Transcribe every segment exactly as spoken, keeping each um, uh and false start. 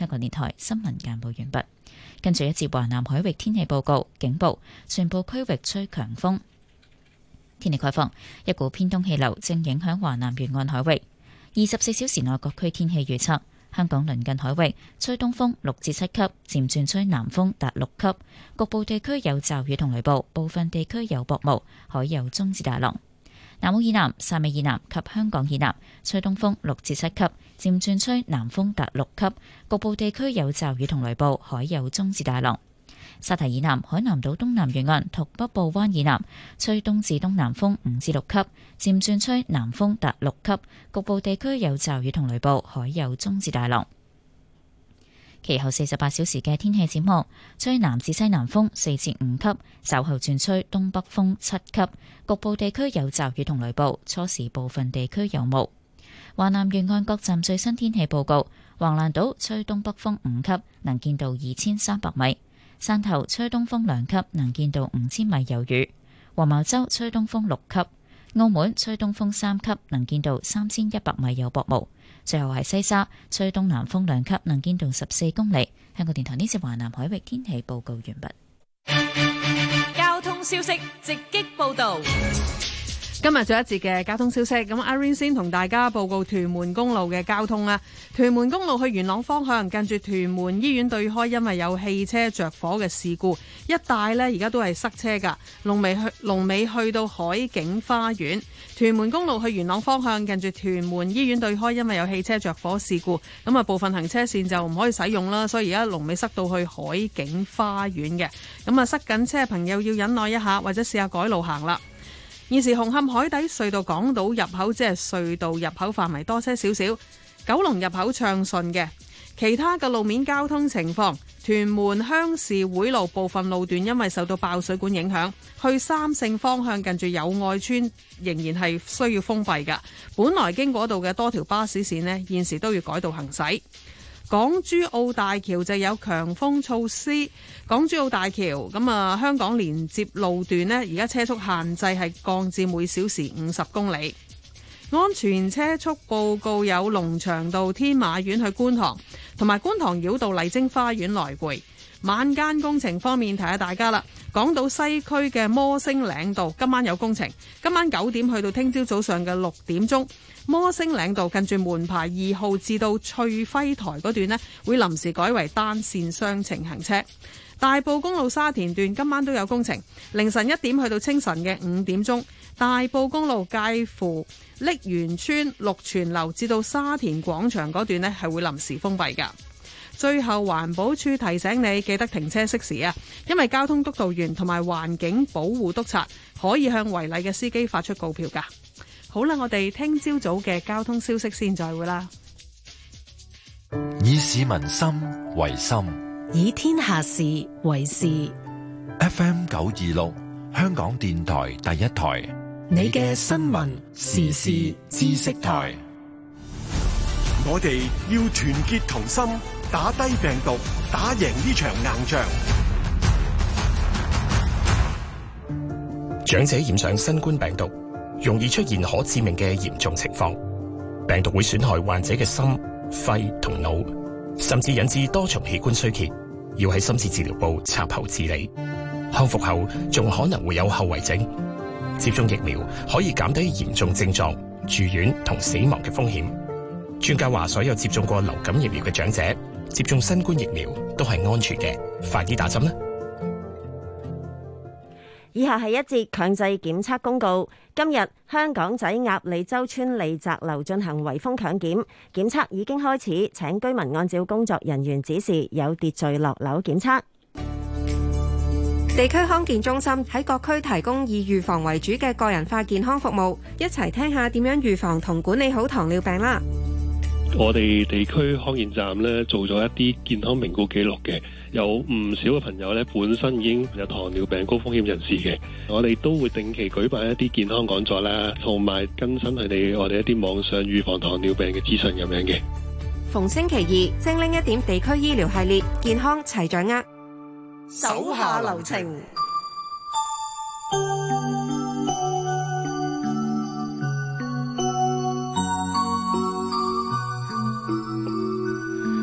香港電台新聞簡報完畢。跟住一節華南海域天氣報告，警報，全部區域吹強風。天氣概況，一股偏東氣流正影響華南沿岸海域。二十四小時內各區天氣預測：香港鄰近海域吹東風六至七級，漸轉吹南風達六級，局部地區有驟雨同雷暴，部分地區有薄霧，海有中至大浪。南澳以南、汕尾以南及香港以南吹東風六至七級，漸轉吹南風達六級，局部地區有驟雨同雷暴，海有中至大浪。沙堤以南、海南島東南沿岸同北部灣以南吹東至東南風五至六級，漸轉吹南風達六級，局部地區有驟雨同雷暴，海有中至大浪。其後四十八小時嘅天氣展望，吹南至西南風四至五級，稍後轉吹東北風七級，局部地區有驟雨同雷暴，初時部分地區有霧。華南沿岸各站最新天氣報告：橫瀾島吹東北風五級，能見度二千三百米；汕頭吹東風兩級，能見度五千米有雨；黃茅洲吹東風六級；澳門吹東風三級，能見度三千一百米有薄霧。最後係西沙吹東南風兩級，能見度十四公里。香港電台呢次華南海域天氣報告完畢。 交通消息直擊報道。 今日最後一節嘅交通消息，咁阿 Rain 先同大家報告屯門公路嘅交通啦。屯門公路去元朗方向，近住屯門醫院對開，因為有汽車着火嘅事故，一帶呢而家都係塞車噶。龍尾去龍尾去到海景花園。屯門公路去元朗方向，近住屯門醫院對開，因為有汽車着火事故，咁啊部分行車線就唔可以使用啦，所以而家龍尾塞到去海景花園嘅。咁啊塞緊車嘅朋友要忍耐一下，或者試下改路行啦。現時紅磡海底隧道港島入口即係隧道入口範圍多車少少，九龍入口暢順嘅。其他嘅路面交通情況，屯門鄉事會路部分路段因為受到爆水管影響，去三聖方向近住友愛村仍然係需要封閉㗎。本來經嗰度嘅多條巴士線呢，現時都要改道行駛。港珠澳大橋就有強風措施，港珠澳大橋咁啊，香港連接路段呢，而家車速限制係降至每小時五十公里。安全車速報告有龍翔道天馬苑去觀塘，同埋觀塘繞道麗晶花園來回。晚間工程方面，提下大家啦，港島西區嘅摩星嶺道今晚有工程，今晚九點去到聽朝早上嘅六點鐘。摩星嶺道近住門牌二號至到翠輝台嗰段呢，會臨時改為單線雙程行車。大埔公路沙田段今晚都有工程，凌晨一點去到清晨嘅五點鐘。大埔公路介乎瀝源村綠泉樓至到沙田廣場嗰段呢，係會臨時封閉㗎。最後環保署提醒你記得停車熄匙啊，因為交通督導員同埋環境保護督察可以向違例嘅司機發出告票㗎。好啦，我哋聽朝早嘅交通消息先再會啦。 以市民心為心， 以天下事為事。 F M 九二六，香港電台第一台， 你嘅新聞時事知識台。 我哋要團結同心，打低病毒，打贏呢場硬仗。 長者染上新冠病毒，容易出現可致命嘅嚴重情況，病毒會損害患者嘅心、肺同腦，甚至引致多重器官衰竭，要喺深切治療部插喉治理。康復後仲可能會有後遺症。接種疫苗可以減低嚴重症狀、住院同死亡嘅風險。專家話，所有接種過流感疫苗嘅長者接種新冠疫苗都係安全嘅，快啲打針啦！ 以下係一節強制檢測公告。今日香港仔鴨脷洲村利澤樓進行圍封強檢，檢測已經開始，請居民按照工作人員指示有秩序落樓檢測。 地區康健中心喺各區提供以預防為主嘅個人化健康服務，一齊聽下點樣預防同管理好糖尿病啦。 我哋地區康健站咧做咗一啲健康評估記錄嘅，有唔少嘅朋友咧本身已經有糖尿病高風險人士嘅，我哋都會定期舉辦一啲健康講座啦，同埋更新佢哋我哋一啲網上預防糖尿病嘅資訊咁樣嘅。 逢星期二精靈一點地區醫療系列，健康齊掌握， 手下留情。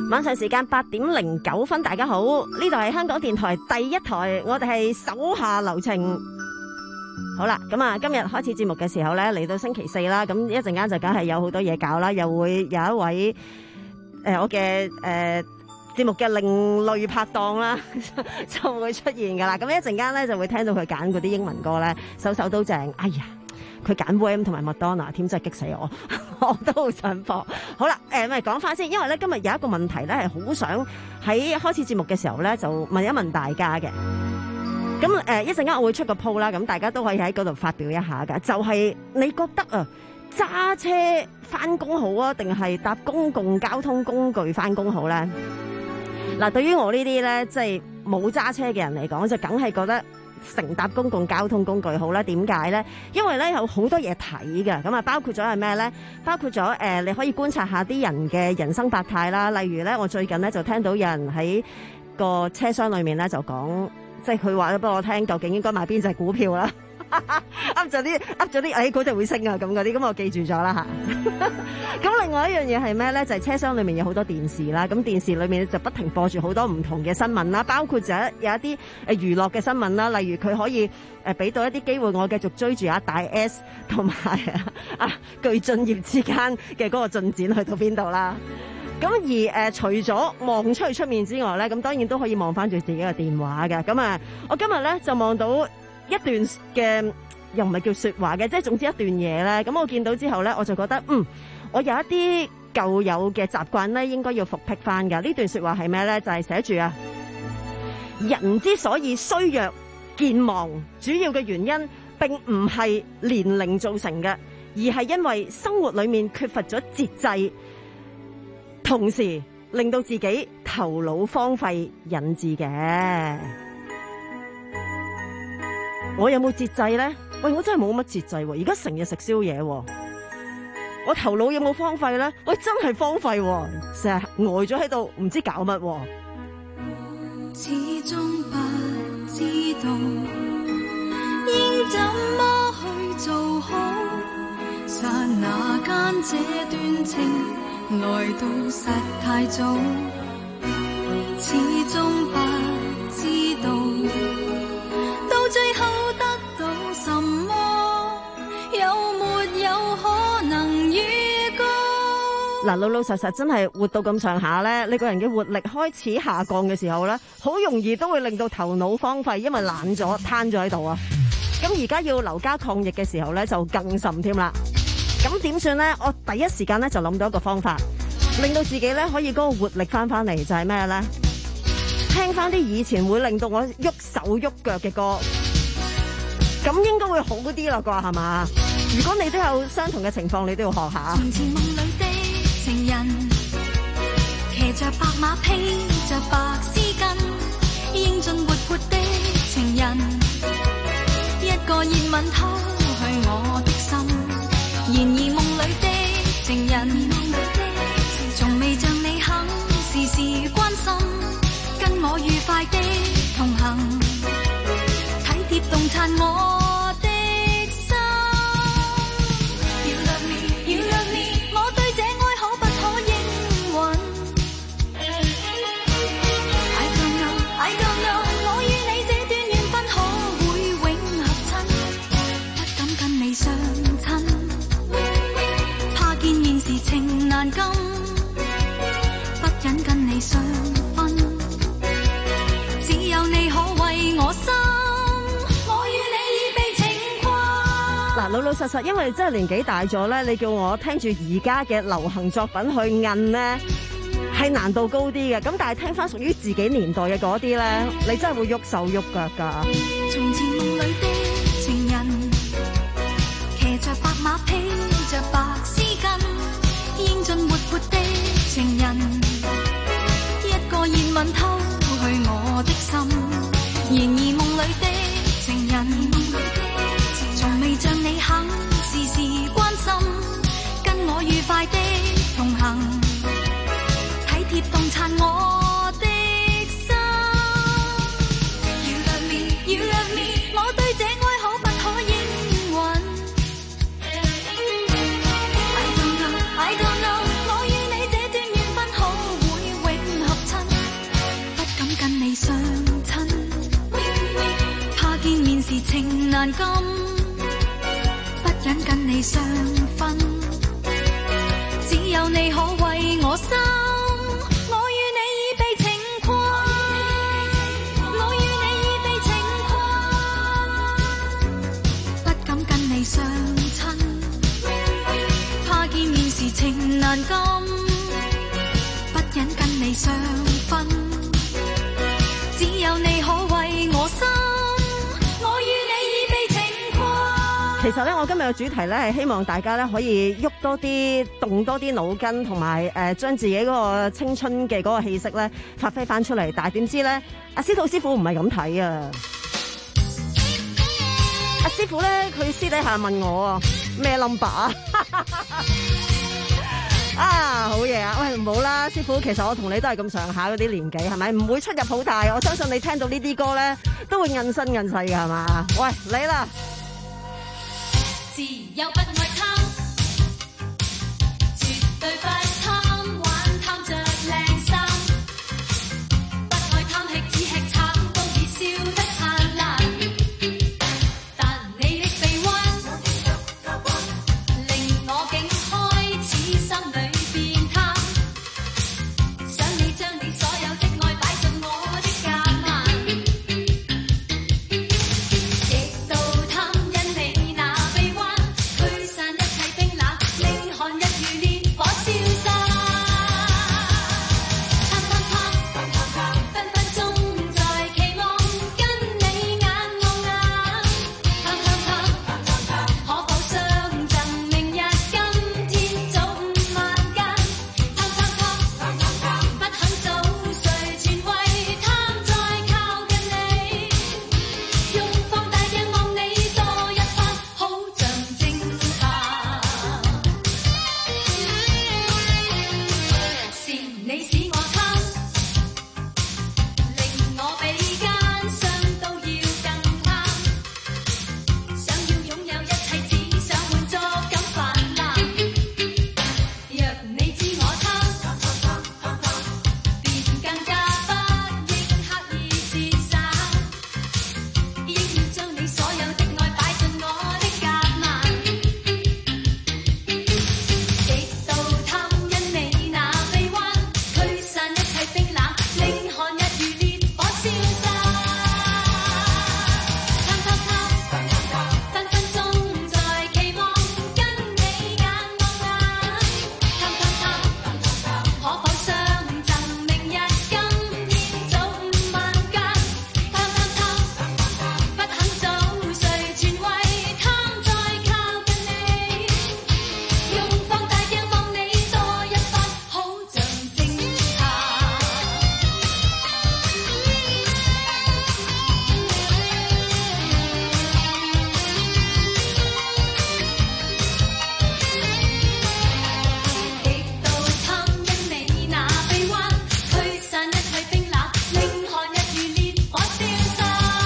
晚上時間八點零九分，大家好，呢度係香港電台第一台，我哋係手下留情。好啦，咁啊，今日開始節目嘅時候咧，嚟到星期四啦，咁一陣間就梗係有好多嘢搞啦，又會有一位誒、呃、我嘅誒節目嘅另類拍檔啦，就會出現噶啦。咁一陣間咧就會聽到佢揀嗰啲英文歌咧，首首都正。哎呀，佢揀 Wham 同埋麥當娜添，真係激死我，我都好想播。好啦，誒咪講翻先，因為咧今日有一個問題咧係好想喺開始節目嘅時候咧就問一問大家嘅。咁誒一陣間我會出個 poll 啦，咁大家都可以喺嗰度發表一下㗎。就係、是、你覺得啊，揸車翻工好啊，定係搭公共交通工具翻工好咧？嗱，對於我呢啲咧，即係冇揸車嘅人嚟講，就梗係覺得乘搭公共交通工具好啦。點解咧？因為咧有好多嘢睇嘅，咁啊包括咗係咩咧？包括咗誒、呃，你可以觀察下啲人嘅人生百態啦。例如咧，我最近咧就聽到有人喺個車廂裏面咧就講。即係佢話咗俾我聽，究竟應該買邊隻股票啦？噏咗啲，噏咗啲，誒嗰隻會升啊咁嗰啲，咁我記住咗啦嚇。咁另外一樣嘢係咩咧？就係、是、車廂裏面有好多電視啦，咁電視裏面就不停播住好多唔同嘅新聞啦，包括就有一啲誒娛樂嘅新聞啦，例如佢可以誒俾到一啲機會我繼續追住阿大 S 同埋啊具俊曄之間嘅嗰個進展去到邊度啦。咁而誒、呃，除咗望出去出面之外咧，咁當然都可以望翻住自己嘅電話嘅。咁啊，我今日咧就望到一段嘅，又唔係叫說話嘅，即係總之一段嘢咧。咁我見到之後咧，我就覺得嗯，我有一啲舊有嘅習慣咧，應該要復辟翻㗎。呢段說話係咩咧？就係寫住啊，人之所以衰弱健忘，主要嘅原因並唔係年齡造成嘅，而係因為生活裏面缺乏咗節制。同時令到自己頭腦荒廢引致嘅，我有冇節制咧？喂，我真係冇乜節制喎！而家成日食宵夜，我頭腦有冇荒廢咧？喂，真係荒廢，成日呆咗喺度，唔知搞乜。 始終不知道應怎麼去做好，剎那間這段情來到實太早，始終不知道到最後得到什麼，有沒有可能預告？ 嗱，老老實實真係活到咁上下咧，你個人嘅活力開始下降嘅時候咧，好容易都會令到頭腦荒廢，因為懶咗攤咗喺度啊。咁而家要留家抗疫嘅時候咧，就更甚添啦。咁點算咧？我第一時間咧就諗到一個方法，令到自己咧可以嗰個活力翻翻嚟，就係咩咧？聽翻啲以前會令到我喐手喐腳嘅歌，咁應該會好啲啦啩，係嘛？如果你都有相同嘅情況，你都要學下。 從前夢裏的情人，騎着白馬披着白絲巾，英俊活潑的情人，一個熱吻偷去我的心。然而夢裏的情人，從未像你肯時時關心，跟我愉快的同行，體貼動察我的心。You love me, you love me， 我對這愛可不可應允 I don't know, I don't know， 我與你這段緣分可會永合親，不敢跟你相親，見現時情難禁，不忍跟你相分，只有你可為我心，我與你已被情困。 嗱，老老實實，因為真係年紀大咗咧，你叫我聽住而家嘅流行作品去摁咧，係難度高啲嘅。咁但係聽翻屬於自己年代嘅嗰啲咧，你真係會喐手喐腳噶。 從前夢裏的情人，騎着白馬披着白絲巾，英俊活潑的情人，一個熱吻偷去我的心。然而夢裏的情人，從未像你肯時時關心，跟我愉快的同行，體貼洞察我的心。You love me, you love me， 我對這愛可不可應允？I don't know, I don't know， 我與你這段緣分可會永難禁，不忍跟你相分，只有你可為我心。我與你已被情困，我與你已被情困，不敢跟你相親，怕見面時情難禁，不忍跟你相分，只有你可為我心。 其實咧，我今日嘅主題咧係希望大家咧可以喐多啲、動多啲腦筋，同埋誒將自己嗰個青春嘅嗰個氣息咧發揮翻出嚟。但係點知咧，阿司徒師傅唔係咁睇啊！阿師傅咧，佢私底下問我啊，咩 number 啊？啊，好嘢啊！喂，唔好啦，師傅，其實我同你都係咁上下嗰啲年紀，係咪？唔會出入好大。我相信你聽到呢啲歌咧，都會韌身韌勢㗎，係嘛？喂，嚟啦！ 自由不愛貪，絕對不貪玩，貪着靚衫，不愛貪吃，只吃橙都已笑得燦爛。但你的臂彎，令我竟開始心裏變貪，想你將你所有的愛擺進我的夾萬，極度貪因你那臂彎。驅散一切冰冷，凌寒日如烈火燒山。貪貪貪，分分鐘在期望跟你眼望眼。貪貪貪，可否相贈明日今天早午晚間？貪貪貪，不肯早睡全為貪再靠近你，用放大鏡望你多一番，好像偵探。是你使我貪，令我比奸商都要更貪，想要擁有一切，只想滿足感泛濫。若你知我貪，便更加不應刻意節省，應要將你所有的愛擺進我的夾萬，極度貪因你那臂彎，驅散一切冰冷，凌寒日如烈火燒山。貪貪貪，分分鐘在期望跟你眼望眼。貪貪貪，可否相贈明日今天早午晚間？貪貪貪，不肯早睡全為貪再靠近你，用放大鏡望你多一番，好像偵探。極度貪因你那臂彎，驅散一切冰冷，凌寒日如烈火燒山。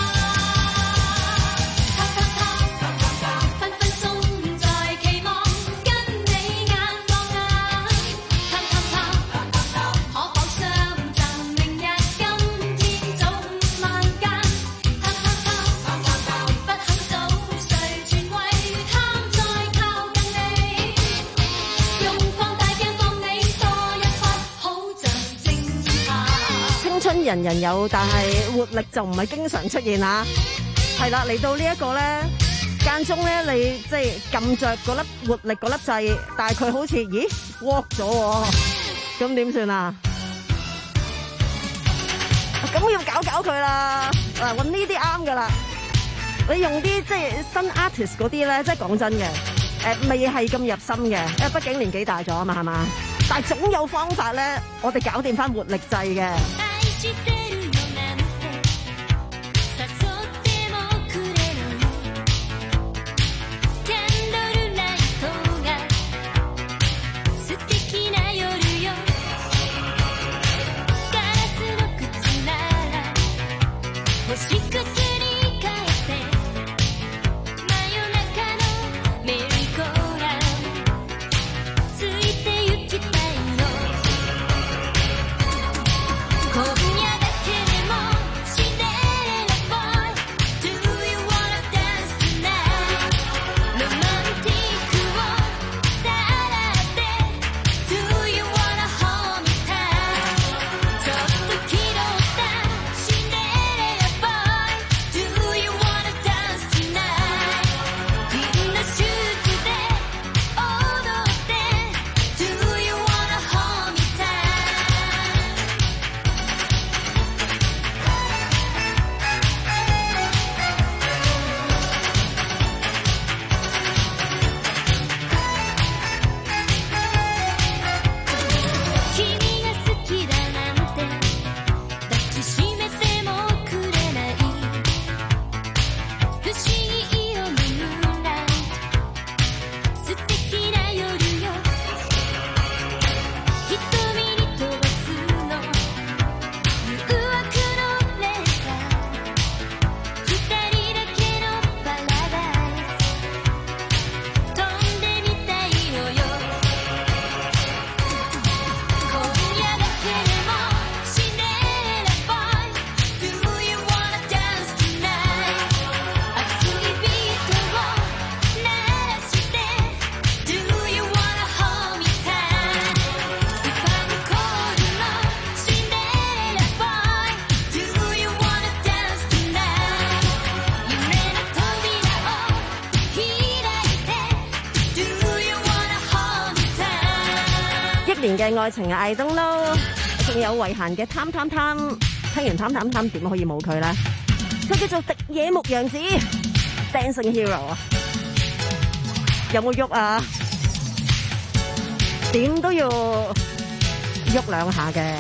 貪貪貪，分分鐘在期望跟你眼望眼。貪貪貪，可否相贈明日今天早午晚間？貪貪貪，不肯早睡全為貪再靠近你，用放大鏡望你多一番，好像偵探。 青春人人有，但係活力就唔係經常出現啊。係啦，嚟到呢一個咧，間中咧你即係撳着嗰粒活力嗰粒掣，但係佢好似咦 work 咗喎，咁點算啊？咁要搞搞佢啦，嗱揾呢啲啱噶啦。你用啲即係新 artist 嗰啲咧，即係講真嘅，誒未係咁入心嘅，因為畢竟年紀大咗啊嘛，係嘛？但係總有方法咧，我哋搞掂翻活力掣嘅。 愛してるよなんて誘ってもくれるよキャンドルライトが素敵な夜よガラスの靴なら星屑に変えて真夜中のメリーゴーランついて行きたいの今夜だけ年嘅愛情 I don't know， 仲有遺憾嘅貪貪貪，聽完貪貪貪點可以冇佢咧？佢叫做荻野牧洋子 Dancing Hero 啊，有冇喐啊？點都要喐兩下嘅。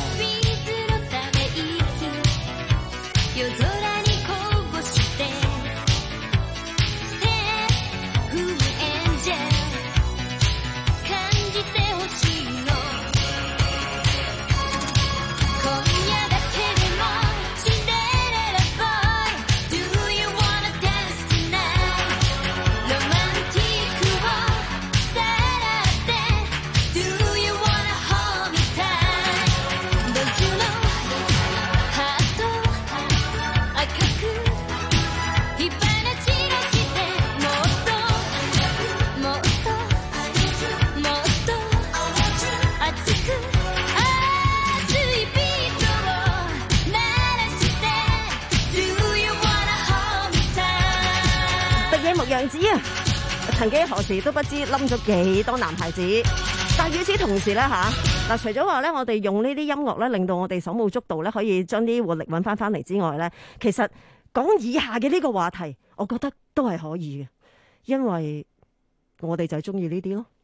樣子啊，曾幾何時都不知冧咗幾多男孩子，但係與此同時咧吓，嗱，除咗話咧，我哋用呢啲音樂咧，令到我哋手舞足蹈咧，可以將啲活力揾翻翻嚟之外咧，其實講以下嘅呢個話題，我覺得都係可以嘅，因為我哋就係中意呢啲咯。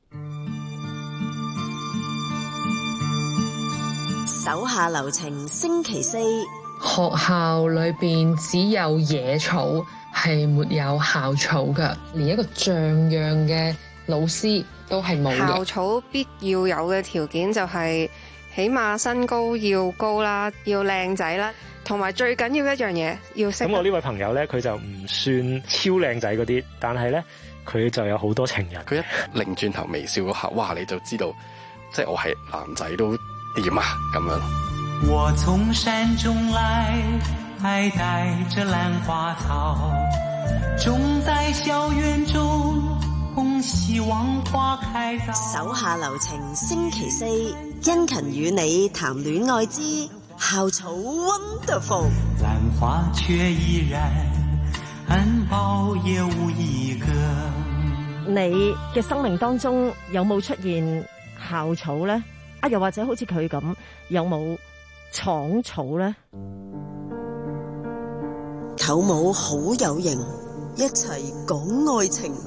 手下留情，星期四， 學校裏邊只有野草，係沒有校草㗎，連一個像樣嘅老師都係冇嘅。 校草必要有嘅條件就係起碼身高要高啦，要靚仔啦，同埋最緊要一樣嘢要識。 咁我呢位朋友咧，佢就唔算超靚仔嗰啲，但係咧佢就有好多情人。 佢一擰轉頭微笑嗰下，哇！你就知道，即係我係男仔都點啊咁樣。 我從山中來，還帶着蘭花草，種在校園中，共希望花開早。 手下留情，星期四，殷勤與你談戀愛之校草 Wonderful。 蘭花卻依然，含苞也無一個。 你嘅生命當中有冇出現校草呢？啊，又或者好似佢咁，有冇闖草呢？ 舅母好有型，一齊講愛情。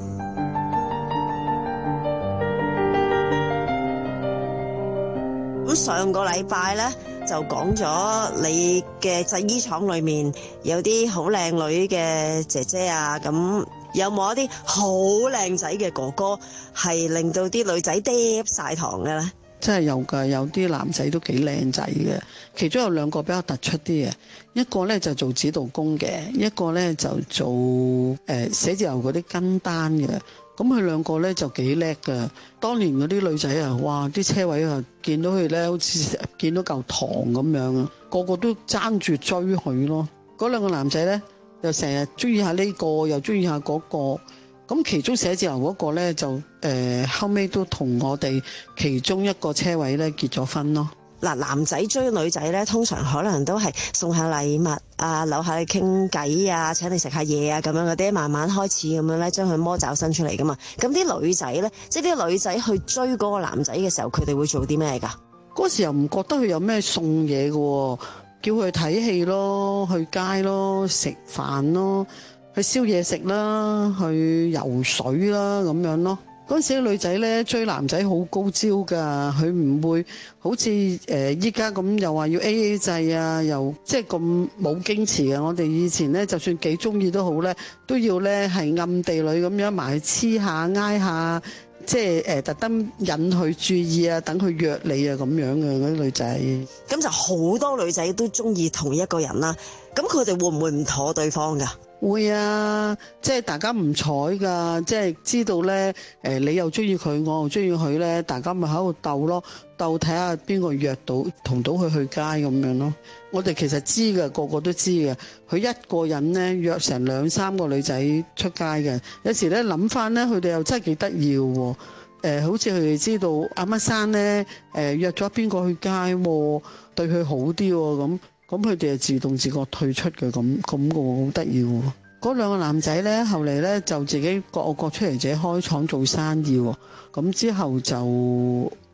咁上個禮拜咧就講咗你嘅製衣廠裏面有啲好靚女嘅姐姐啊，咁有冇一啲好靚仔嘅哥哥係令到啲女仔嗒晒糖嘅咧？ 真係有㗎，有啲男仔都幾靚仔嘅，其中有兩個比較突出啲嘅，一個咧就做指導工嘅，一個咧就做誒、呃、寫字樓嗰啲跟單嘅。咁佢兩個咧就幾叻㗎。當年嗰啲女仔啊，哇！啲車位啊，見到佢咧好似見到嚿糖咁樣啊，個個都爭住追佢咯。嗰兩個男仔咧又成日中意下呢個，又中意下嗰個。咁其中寫字樓嗰個咧就誒、呃、後尾都同我哋其中一個車位咧結咗婚咯。 嗱，男仔追女仔咧，通常可能都係送下禮物啊，留下你傾偈啊，請你食下嘢啊，咁樣嗰啲，慢慢開始咁樣咧，將佢魔爪伸出嚟噶嘛。咁啲女仔咧，即係啲女仔去追嗰個男仔嘅時候，佢哋會做啲咩㗎？ 嗰時又唔覺得佢有咩送嘢嘅，叫佢睇戲咯，去街咯，食飯咯。去燒嘢食啦，去游水啦，咁樣咯。嗰陣時啲女仔咧追男仔好高招㗎，佢唔會好似誒依家咁又話要 A A 制啊，又即係咁冇矜持嘅。我哋以前咧就算幾中意都好咧，都要咧係暗地裏咁樣埋去黐下挨下，即係誒特登引佢注意啊，等佢約你啊咁樣嘅嗰啲女仔。 咁就好多女仔都中意同一個人啦。咁佢哋會唔會唔妥對方㗎？ 會啊，即係大家唔睬㗎，即係知道咧，誒你又中意佢，我又中意佢咧，大家咪喺度鬥咯，鬥睇下邊個約到同到佢去街咁樣咯。我哋其實知㗎，個個都知㗎。佢一個人咧約成兩三個女仔出街嘅，有時咧諗翻咧，佢哋又真係幾得意喎。誒，好似佢哋知道阿乜生咧，誒約咗邊個去街喎，對佢好啲喎咁。咁佢哋就自動自覺退出嘅，咁咁個好得意喎。嗰兩個男仔咧，後嚟咧就自己各個出嚟自己開廠做生意喎。咁之後就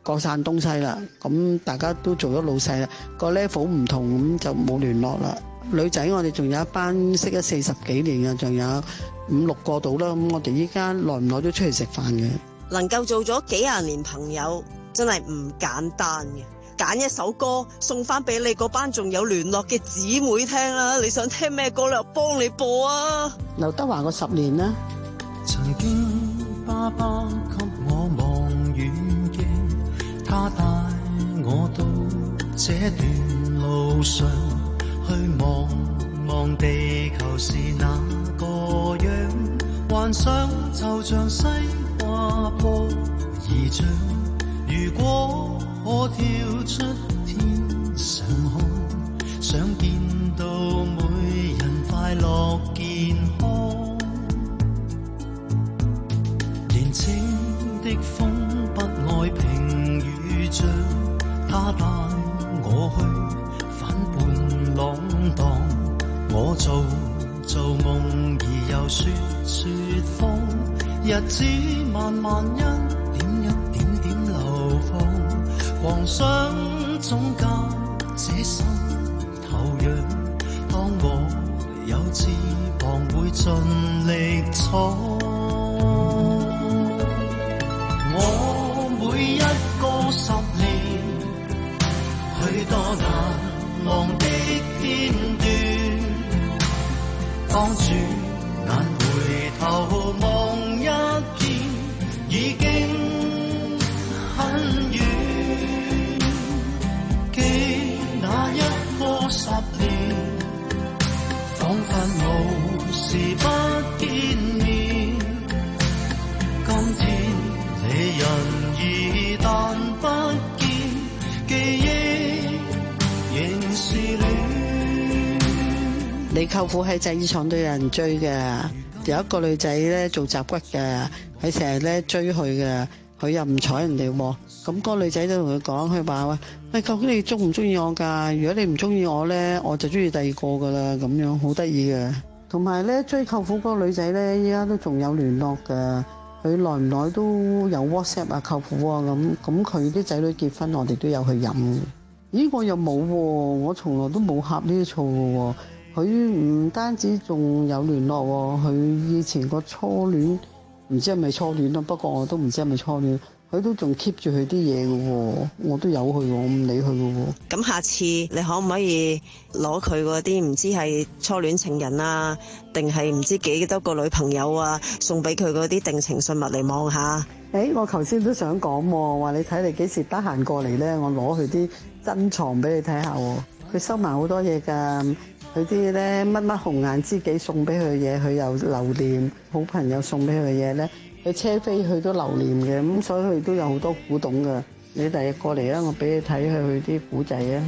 各散東西啦。咁大家都做咗老細啦，個 level 唔同，咁就冇聯絡啦。女仔我哋仲有一班識咗四十幾年嘅，仲有五六個到啦。咁我哋依家耐唔耐都出去食飯嘅。 能夠做咗幾廿年朋友，真係唔簡單嘅。揀一首歌送翻俾你嗰班仲有聯絡嘅姊妹聽啦，你想聽咩歌咧？我幫你播啊！ 劉德華個十年啦。 曾經爸爸給我望遠鏡，他帶我到這段路上，去望望地球是那個樣，幻想就像西瓜坡兒長，如果我跳出天上看，想見到每人快樂健康。年青的風不愛平與漲，他帶我去反叛浪蕩。我做做夢而又說說謊，日子慢慢一點一點點流放。妄想總教這心頭癢，當我有翅膀會盡力闖。我每一個十年，許多難忘的片段，當轉眼回頭望一遍，已經很遠。那一個十年，彷彿無時不見面。今天離人已但不見，記憶仍是戀。 你舅父喺製衣廠都有人追嘅，有一個女仔咧做雜骨嘅，佢成日咧追佢嘅。佢又唔睬人哋喎，咁嗰個女仔都同佢講，佢話喂，喂，究竟你中唔中意我㗎？如果你唔中意我咧，我就中意第二個㗎啦，咁樣好得意嘅。同埋咧，追舅父嗰個女仔咧，依家都仲有聯絡㗎。佢耐唔耐都有 WhatsApp 啊，舅父啊咁，咁佢啲仔女結婚，我哋都有去飲。咦，我又冇喎，我從來都冇呷呢啲醋嘅喎。佢唔單止仲有聯絡喎，佢以前個初戀。唔知係咪初戀咯，不過我都唔知係咪初戀，佢都仲 keep 住佢啲嘢嘅喎，我都有佢喎，我唔理佢嘅喎。 咁下次你可唔可以攞佢嗰啲唔知係初戀情人啊，定係唔知幾多個女朋友啊，送俾佢嗰啲定情信物嚟望下？ 誒，我頭先都想講喎，話你睇你幾時得閒過嚟咧，我攞佢啲珍藏俾你睇下喎。佢收埋好多嘢㗎。佢啲咧乜乜紅顏知己送俾佢嘅嘢，佢又留念；好朋友送俾佢嘅嘢咧，佢車飛佢都留念嘅。咁所以佢都有好多古董㗎。你第日過嚟啊，我俾你睇下佢啲古仔啊！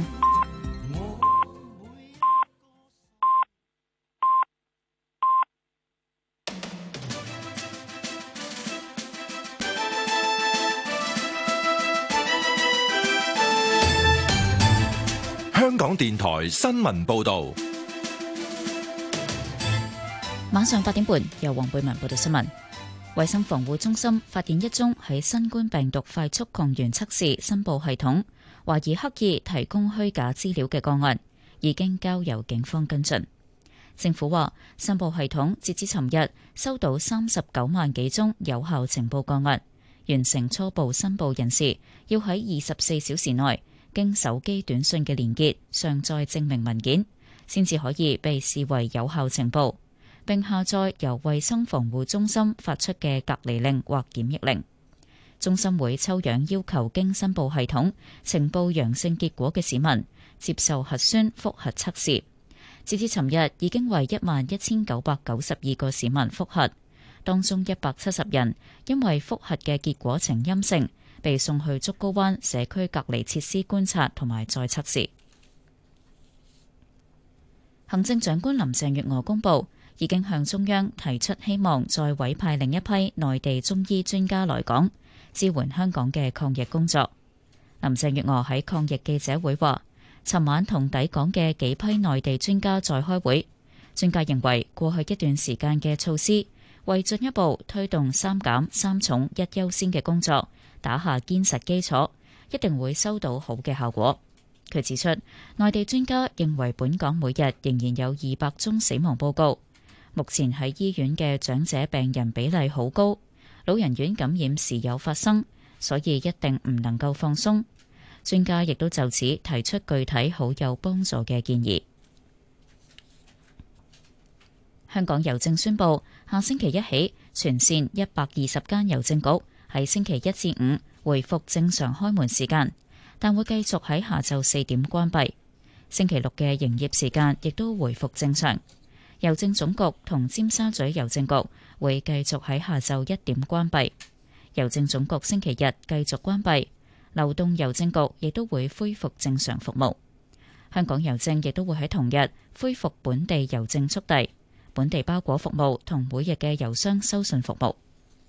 香港電台新聞報導。 晚上八點半，由黃貝文報道新聞。衛生防護中心發現一宗喺新冠病毒快速抗原測試申報系統懷疑刻意提供虛假資料嘅個案，已經交由警方跟進。政府話，申報系統截至尋日收到三十九萬幾宗有效情報個案，完成初步申報人士要喺二十四小時內經手機短訊嘅連結上載證明文件，先至可以被視為有效情報，並下載由衛生防護中心發出嘅隔離令或檢疫令。中心會抽樣要求經申報系統呈報陽性結果嘅市民接受核酸複核測試。截至尋日，已經為一萬一千九百九十二個市民複核，當中一百七十人因為複核嘅結果呈陰性，被送去竹篙灣社區隔離設施觀察同埋再測試。行政長官林鄭月娥公布，已經向中央提出希望再委派另一批內地中醫專家來港，支援香港嘅抗疫工作。林鄭月娥喺抗疫記者會話，尋晚同抵港嘅幾批內地專家再開會，專家認為過去一段時間嘅措施，為進一步推動三減三重一優先嘅工作打下堅實基礎， 一定會收到好嘅效果。佢指出，內地專家認為本港每日仍然有二百宗死亡報告，目前喺醫院嘅長者病人比例好高，老人院感染時有發生，所以一定唔能夠放鬆。專家亦都就此提出具體好有幫助嘅建議。香港郵政宣布，下星期一起，全線一百二十間郵政局喺星期一至五恢復正常開門時間，但會繼續喺下晝四點關閉。星期六嘅營業時間亦都恢復正常。郵政總局同尖沙咀郵政局會繼續喺下晝一點關閉。郵政總局星期日繼續關閉，流動郵政局亦都會恢復正常服務。香港郵政亦都會喺同日恢復本地郵政速遞、本地包裹服務同每日嘅郵箱收信服務。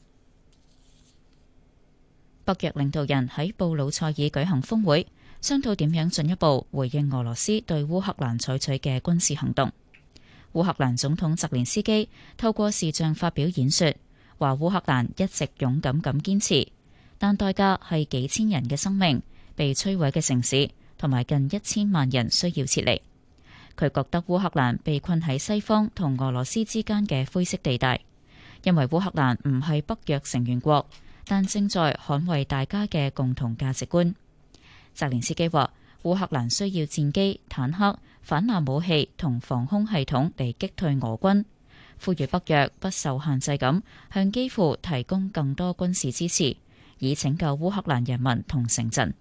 北約領導人喺布魯塞爾舉行峰會，商討點樣進一步回應俄羅斯對烏克蘭採取嘅軍事行動。烏克蘭總統澤連斯基透過視像發表演說，話烏克蘭一直勇敢咁堅持，但代價係幾千人嘅生命、被摧毀嘅城市同埋近一千萬人需要撤離。佢覺得烏克蘭被困喺西方同俄羅斯之間嘅灰色地帶，因為烏克蘭唔係北約成員國，但正在捍衛大家嘅共同價值觀。澤連斯基話，烏克蘭需要戰機、坦克、反艦武器同防空系統嚟擊退俄軍，呼籲北約不受限制咁向基輔提供更多軍事支持，以拯救烏克蘭人民同城鎮。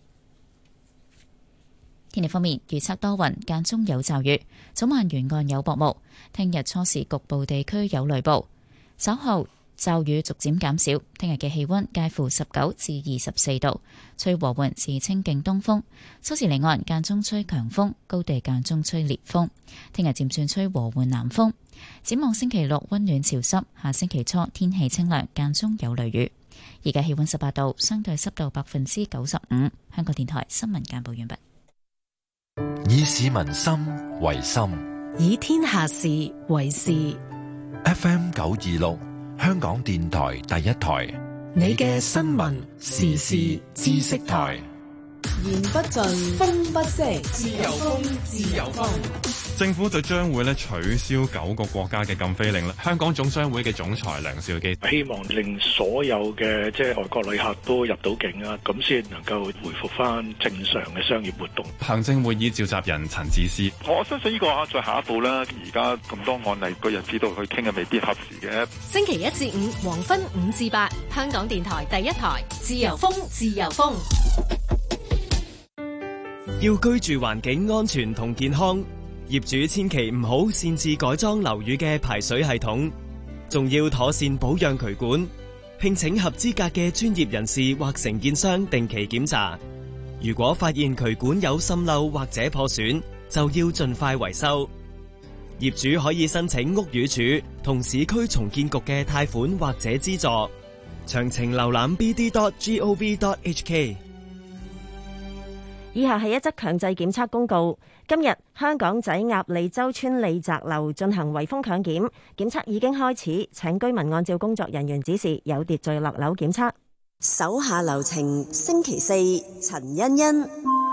天氣方面，預測多雲，間中有驟雨，早晚沿岸有薄霧。聽日初時局部地區有雷暴，稍後驟雨逐漸減少。聽日嘅氣溫介乎十九至二十四度，吹和緩至清勁東風。初時離岸間中吹強風，高地間中吹烈風。聽日漸轉吹和緩南風。展望星期六溫暖潮濕，下星期初天氣清涼，間中有雷雨。而家氣溫十八度，相對濕度百分之九十五。香港電台新聞簡報完畢。 以市民心為心， 以天下事為事。 F M 九二六，香港電台第一台， 你嘅新聞時事知識台。 言不盡，風不息，自由風，自由風。 政府就將會咧取消九個國家嘅禁飛令啦。香港總商會嘅總裁梁兆基希望令所有嘅即係外國旅客都入到境啊，咁先能夠回復翻正常嘅商業活動。 行政會議召集人陳智思， 我相信呢個再下一步啦。而家咁多案例，個日子度去傾嘅未必合時嘅。 星期一至五黃昏五至八，香港電台第一台，自由風，自由風。 要居住環境安全同健康，業主千祈唔好擅自改裝樓宇嘅排水系統，仲要妥善保養渠管，聘請合資格嘅專業人士或承建商定期檢查。如果發現渠管有滲漏或者破損，就要盡快維修。業主可以申請屋宇署同市區重建局嘅貸款或者資助。詳情瀏覽 b d dot gov dot h k。 以下係一則強制檢測公告。今日香港仔鴨脷洲村利澤樓進行圍封強檢，檢測已經開始，請居民按照工作人員指示有秩序落樓檢測。 手下留情，星期四陳欣欣。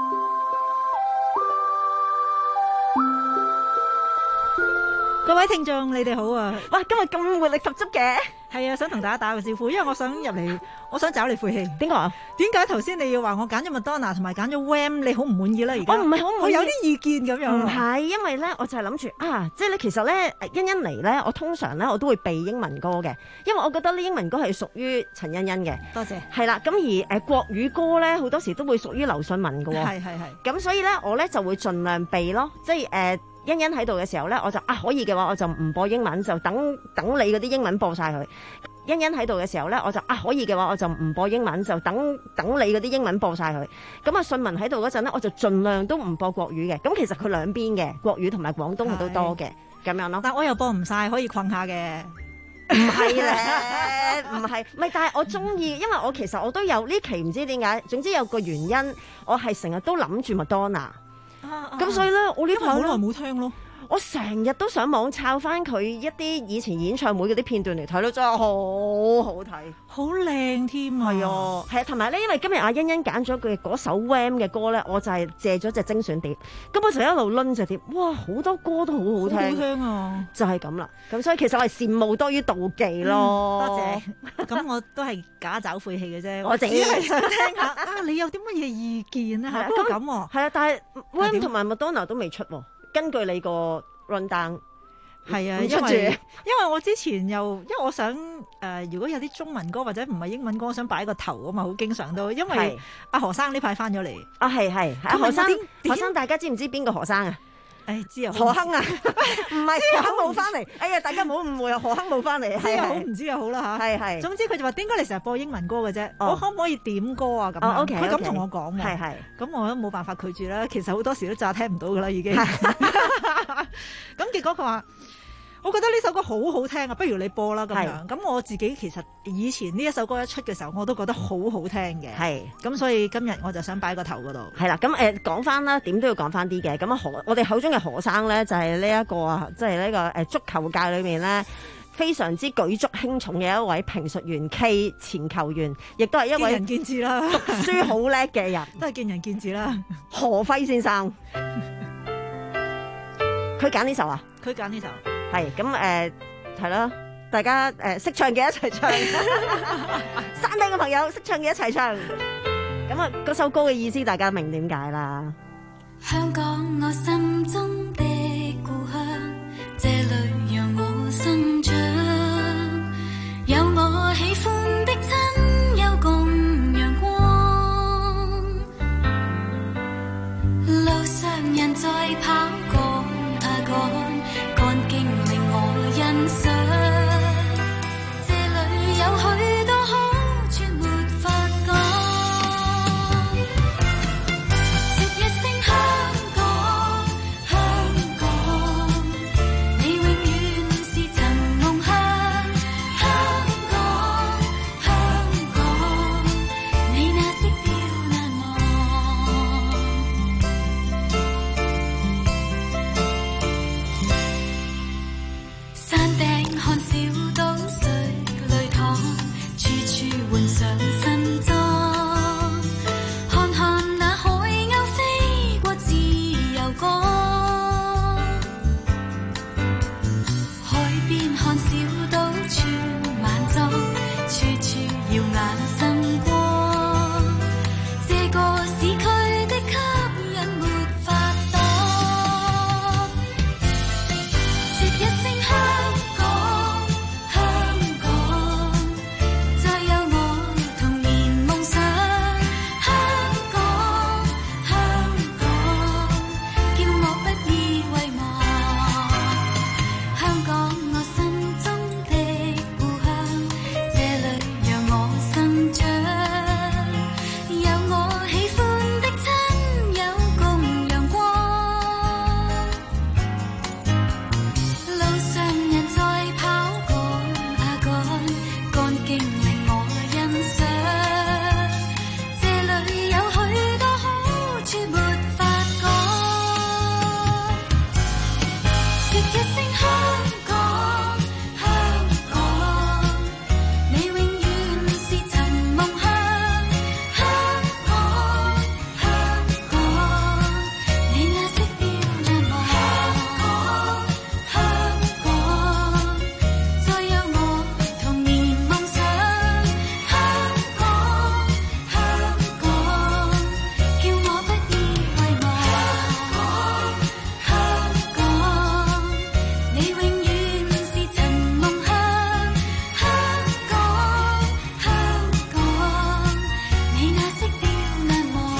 各位聽眾，你哋好啊！ 哇，今日咁活力十足嘅。 係啊，想同大家打個招呼，因為我想入嚟，我想找你晦氣。 點解？ 點解頭先你要話我揀咗麥當娜同埋揀咗 Wham， 你好唔滿意啦？而家我唔係好滿意， 我有啲意見咁樣。 唔係，因為咧，我就係諗住啊，即係咧，其實咧，欣欣嚟咧，我通常咧，我都會備英文歌嘅，因為我覺得呢英文歌係屬於陳欣欣嘅。 多謝。 係啦，咁而誒、呃、國語歌咧，好多時都會屬於劉信文嘅喎。 係係係。 咁所以咧，我咧就會盡量備咯，即係誒。呃欣欣喺度嘅時候呢，我就啊可以嘅話，我就唔播英文，就等等你嗰啲英文播晒佢。欣欣喺度嘅時候呢，我就啊可以嘅話，我就唔播英文，就等等你嗰啲英文播晒佢。咁啊，信文喺度嗰陣呢，我就盡量都唔播國語嘅。咁其實佢兩邊嘅國語同埋廣東都多嘅，咁樣咯。 但我又播唔晒，可以困下嘅。 唔係咧，唔係，唔係，但係我中意，因為我其實我都有呢期唔知點解，總之有個原因，我係成日都諗住麥當娜。咁、啊、所以咧，我呢排好耐冇聽咯。 我成日都上網抄翻佢一啲以前演唱會嗰啲片段嚟睇咯，真係好好睇， 好靚添啊！ 係啊，係啊，同埋咧，因為今日阿欣欣揀咗佢嗰首 Wham 嘅歌咧，我就係借咗隻精選碟，咁我就一路攆隻碟，哇，好多歌都好好聽， 好聽啊！ 就係咁啦，咁所以其實我係羨慕多於妒忌咯。 嗯、多謝，咁我都係假找晦氣嘅啫， 我只係想聽下啊，你有啲乜嘢意見咧？嚇，不過咁喎， 係啊，但係 Wham 同埋麥當娜都未出喎。根據你個 run down， 係啊，因為因為我之前又因為我想誒、呃，如果有啲中文歌或者唔係英文歌，我想擺個頭啊嘛，好經常都因為阿何生呢排翻咗嚟啊，係係阿何生，何生大家知唔知邊個何生啊？ 誒知啊， 何鏗啊，唔係何鏗冇翻嚟。哎呀，大家唔好誤會啊，何鏗冇翻嚟。 知啊，好唔知又好啦嚇。 係係。 總之佢就話點解你成日播英文歌嘅啫？我可唔可以點歌啊？咁樣佢咁同我講喎。係係。咁我都冇辦法拒絕啦。其實好多時都詐聽唔到噶啦，已經。咁結果佢話：我覺得呢首歌好好聽啊，不如你播啦咁樣。咁我自己其實以前呢一首歌一出嘅時候，我都覺得好好聽嘅。係。咁所以今日我就想擺個頭嗰度。 係啦，咁誒講翻啦，點都要講翻啲嘅。咁啊何，我哋口中嘅何生咧，就係呢一個啊，即係呢個誒足球界裏面咧非常之舉足輕重嘅一位評述員 K 前球員，亦都係一位見仁見智啦， 讀書好叻嘅人， 都係見仁見智啦。 何輝先生，佢揀呢首啊？ 佢揀呢首。 係咁誒，係啦，大家誒識唱嘅一齊唱，山頂嘅朋友識唱嘅一齊唱。咁啊，嗰首歌嘅意思大家明點解啦？ 香港我心中的故鄉，這裏讓我生長，有我喜歡的親友共陽光，路上人在跑趕啊趕，幹勁令我欣賞，這裏有許多好處沒法講，說一聲香港，香港，你永遠是曾夢想，香港，香港，你那色調難忘。山頂看小島水裏淌，處處換上新裝，看看那海鷗飛過自由港，海邊看小島穿晚裝，處處耀眼生光，這個市區的吸引沒法擋，說一聲香港，香港，再有我童年夢想，香港，香港，叫我不以為忘，香港我心中的故鄉，這裏讓我生長，有我喜歡的親友共陽光，路上人在跑趕啊趕，幹勁令我欣賞，這裏有許多好處沒法講，說一聲香港，香港，你永遠是曾夢想，香港，香港，你那色調難忘，香港，再有我童年夢想，香港，香港，叫我不以為忘，香港，你永遠是曾夢想，香港，香港，你那色調難忘。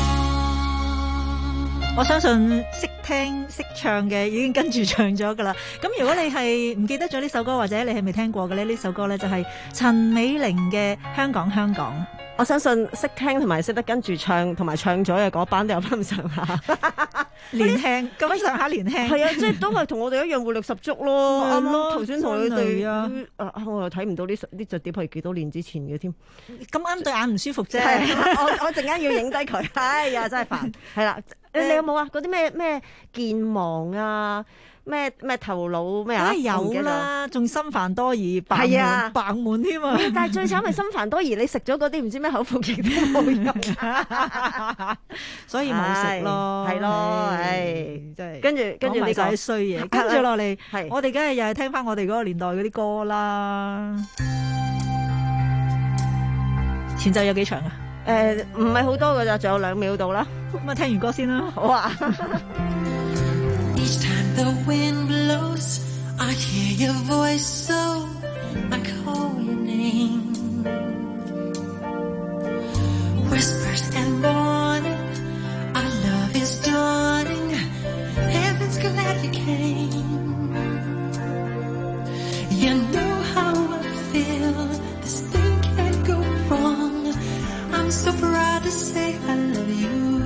我相信識聽識唱嘅已經跟住唱咗噶啦。咁如果你係唔記得咗呢首歌，或者你係未聽過嘅咧，呢首歌咧就係陳美玲嘅《香港香港》。 我相信識聽同埋識得跟住唱同埋唱咗嘅嗰班都有翻咁上下年輕，咁上下年輕。 係啊，即係都係同我哋一樣活力十足咯。啱啱頭先同佢哋啊， 啊，我又睇唔到呢呢隻碟係幾多年之前嘅添。 咁啱對眼唔舒服啫。 我我陣間要影低佢。哎呀，真係煩。係啦，你有冇啊？嗰啲咩咩健忘啊？ 咩咩頭腦咩啊？ 有啦，仲心煩多疑，白悶白悶添啊！ 但係最慘係心煩多疑，你食咗嗰啲唔知咩口服液都冇用， 所以冇食咯， 係咯，唉，真係跟住跟住你講衰嘢，跟住落嚟，我哋梗係又係聽翻我哋嗰個年代嗰啲歌啦。前奏有幾長啊？ 誒，唔係好多噶咋，仲有兩秒到啦。 咁啊，聽完歌先啦。 好啊。 Each time the wind blows, I hear your voice, so I call your name. Whispers and warning, our love is dawning. Heaven's glad you came. You know how I feel. This thing can't go wrong. I'm so proud to say I love you.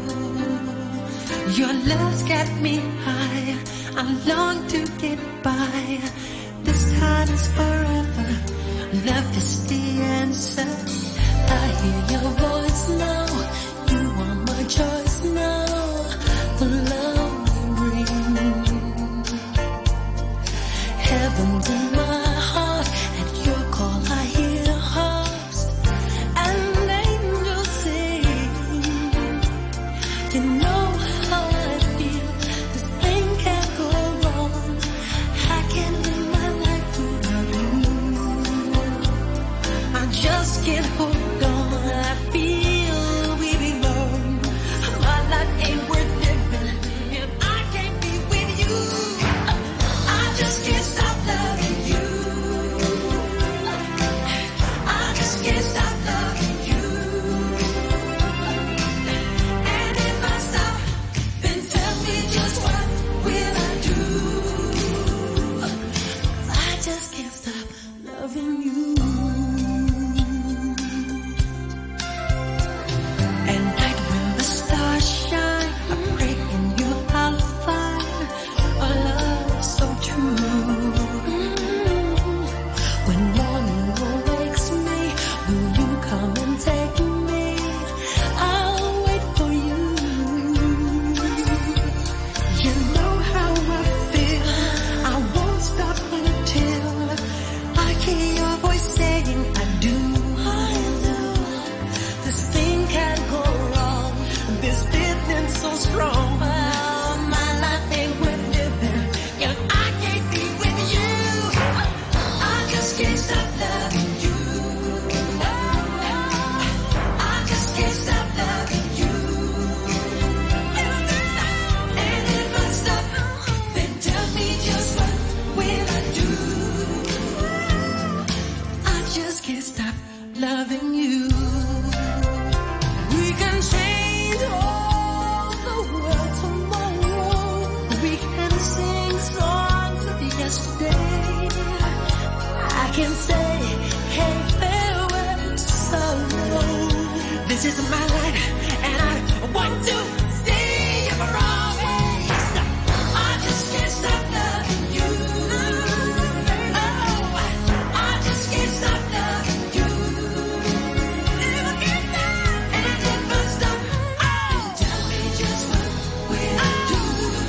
Your love's got me high. I long to get by. This time is forever. Love is the answer. I hear your voice now. You are my choice now. The love you bring. Heaven's in my heart. At your call I hear harps and angels sing. You know how I feel. This thing can't go wrong. I can't live my life without you. I just can't hold on. I feel we belong. My life ain't worth living if I can't be with you. I just can't stop loving you. I just can't stop loving you. And if I stop, then tell me just what will I do? I just can't stop loving you. At night when the stars shine, I pray in you I'll find a love so true. When morning awakes me, will you come and take me? I'll wait for you. You know how I feel. I won't stop until I hear your voice saying I do. I do. This thing can't go wrong. This feeling so strong. Oh, my life ain't worth living if I can't be with you. I just can't stop loving you. I just can't stop loving you. And if I stop, then tell me just what will I do? I just can't stop loving you. We can change all the world tomorrow. We can sing songs of yesterday. I can say, hey, farewell to sorrow. This is my life, and I want to see you for always. I just can't stop loving you. Oh, I just can't stop loving you. And if I stop, oh, tell me just what will I do?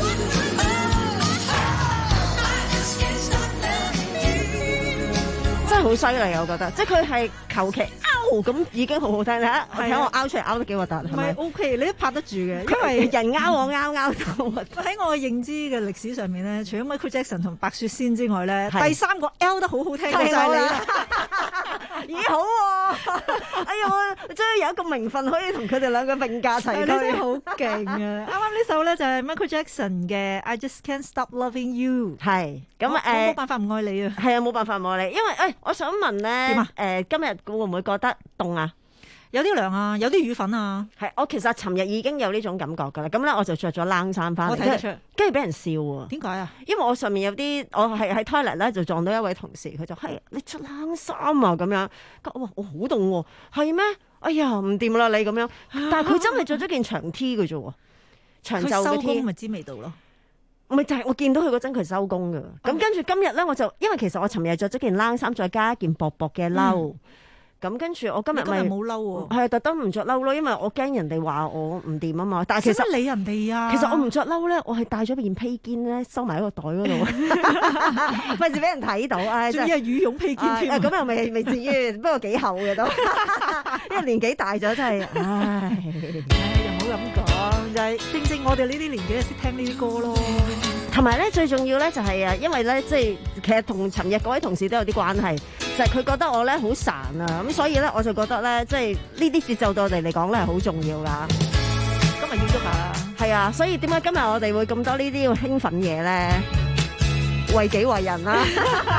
Oh, I just can't stop loving you. 真係好犀利啊！我覺得，即係佢係求其拗咁已經好好聽啦。我睇我拗出嚟拗得幾核突，係唔咪係 OK，你都拍得住嘅，因因為為人拗我拗拗到喺我嘅認知嘅歷史上面咧，除咗 Michael Jackson 同白雪仙之外咧， 係第三個 L 得好好聽嘅係就係你啦啦。 咦好喎！哎呀，我終於有一個名分可以同佢哋兩個並駕齊係你真係驅， 好勁啊！啱啱呢首咧就係 Michael Jackson 嘅《I Just Can't Stop Loving You》。 係咁我誒， 冇辦法唔愛你啊！ 係啊，冇辦法唔愛你，因為誒，我想問咧點啊誒，今日會唔會覺得凍啊？ 有啲涼啊，有啲雨粉啊。 係，我其實尋日已經有呢種感覺㗎啦。咁咧我就着咗冷衫翻嚟， 我睇得出跟住俾人笑喎。 點解啊？ 因為我上面有啲，我係喺 toilet 咧就撞到一位同事，佢就係你着冷衫啊咁樣。我話我好凍喎，係咩？哎呀唔掂啦你咁樣。但係佢真係着咗件長 T 嘅啫喎，長袖嘅佢收 T 工咪知味道咯。 咪就係我見到佢嗰陣佢收工㗎。咁跟住今日咧我就因為其實我尋日着咗件冷衫，再加一件薄薄嘅褸。 咁跟住我今日咪冇嬲喎， 係特登唔着嬲咯，因為我驚人哋話我唔掂啊嘛。但係其實理人哋啊， 其實我唔着嬲咧，我係帶咗件披肩咧，收埋喺個袋嗰度，費事俾人睇到啊！ 仲要係羽絨披肩添， 咁又未未至於，不過幾厚嘅都，因為年紀大咗真係，唉， 又唔好咁講，就係正正我哋呢啲年紀就識聽呢啲歌咯。 同埋咧，最重要咧就係啊，因為咧即係其實同尋日嗰位同事都有啲關係，就係佢覺得我咧好孱啊，咁所以咧我就覺得咧，即係呢啲節奏對我哋嚟講咧係好重要噶。 今日要喐下， 係啊，所以點解今日我哋會咁多呢啲興奮嘢咧？為己為人啦。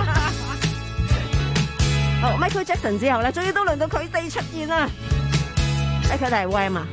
好 ，Michael Jackson 之後咧，終於都輪到佢哋出現啦。誒，佢哋係 Wham 啊。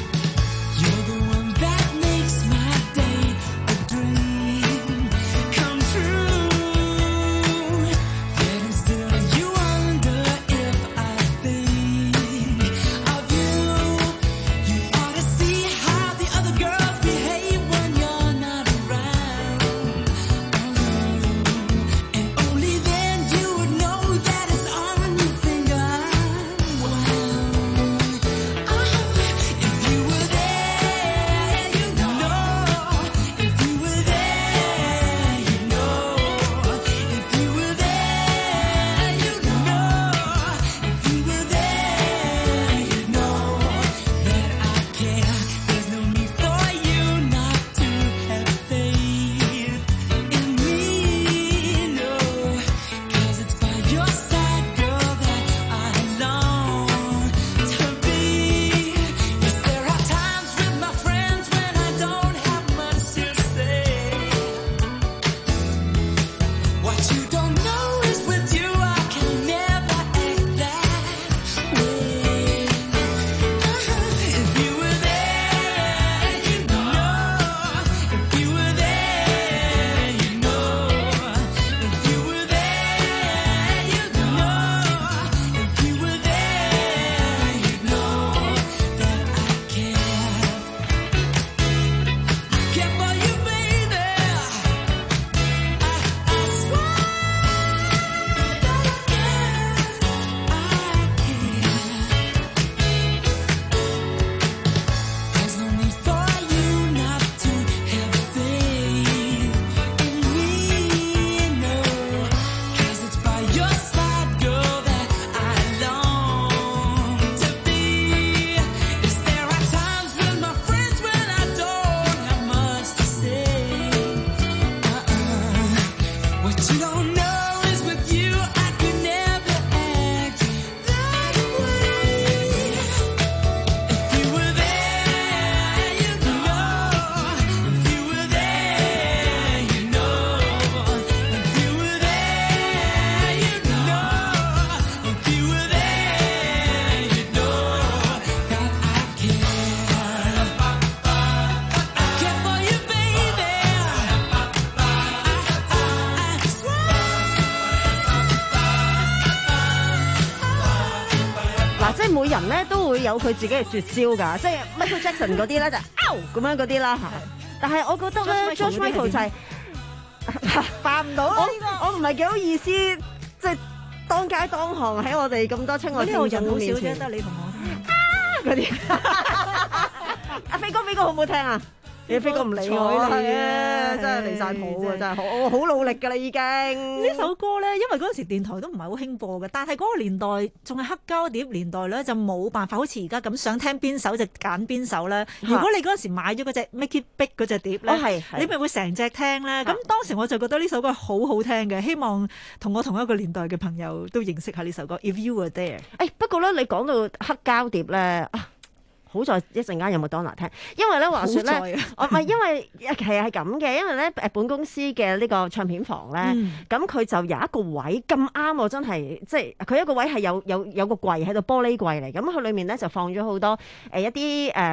每人咧都會有佢自己嘅絕招㗎，即係 Michael Jackson 嗰啲咧就 out 咁樣嗰啲啦嚇。但係我覺得咧 George Michael 就係扮唔到咯。我我唔係幾好意思，即係當街當巷喺我哋咁多親愛聽眾面前。 得你同我嗰啲。阿飛哥，飛哥好唔好聽啊？你飛哥唔理我啦，真係離曬譜啊！真係好，我好努力㗎啦已經。 呢首歌咧，因為嗰陣時電台都唔係好興播嘅，但係嗰個年代仲係黑膠碟年代咧，就冇辦法好似而家咁想聽邊首就揀邊首咧。如果你嗰陣時買咗嗰隻 Make It Big 嗰隻碟咧， 哦、 你咪會成隻聽咧。咁當時我就覺得呢首歌好好聽嘅，希望同我同一個年代嘅朋友都認識下呢首歌。If You Were There。 誒不過咧，你講到黑膠碟咧。好在一陣間有冇 Donna 聽，因為咧話説咧，我唔係因為其實係咁嘅，因為咧誒本公司嘅呢個唱片房咧，咁佢、嗯、就有一個位咁啱喎，真係即係佢一個位係有有有個櫃喺度，玻璃櫃嚟，咁佢裡面咧就放咗好多誒、呃、一啲誒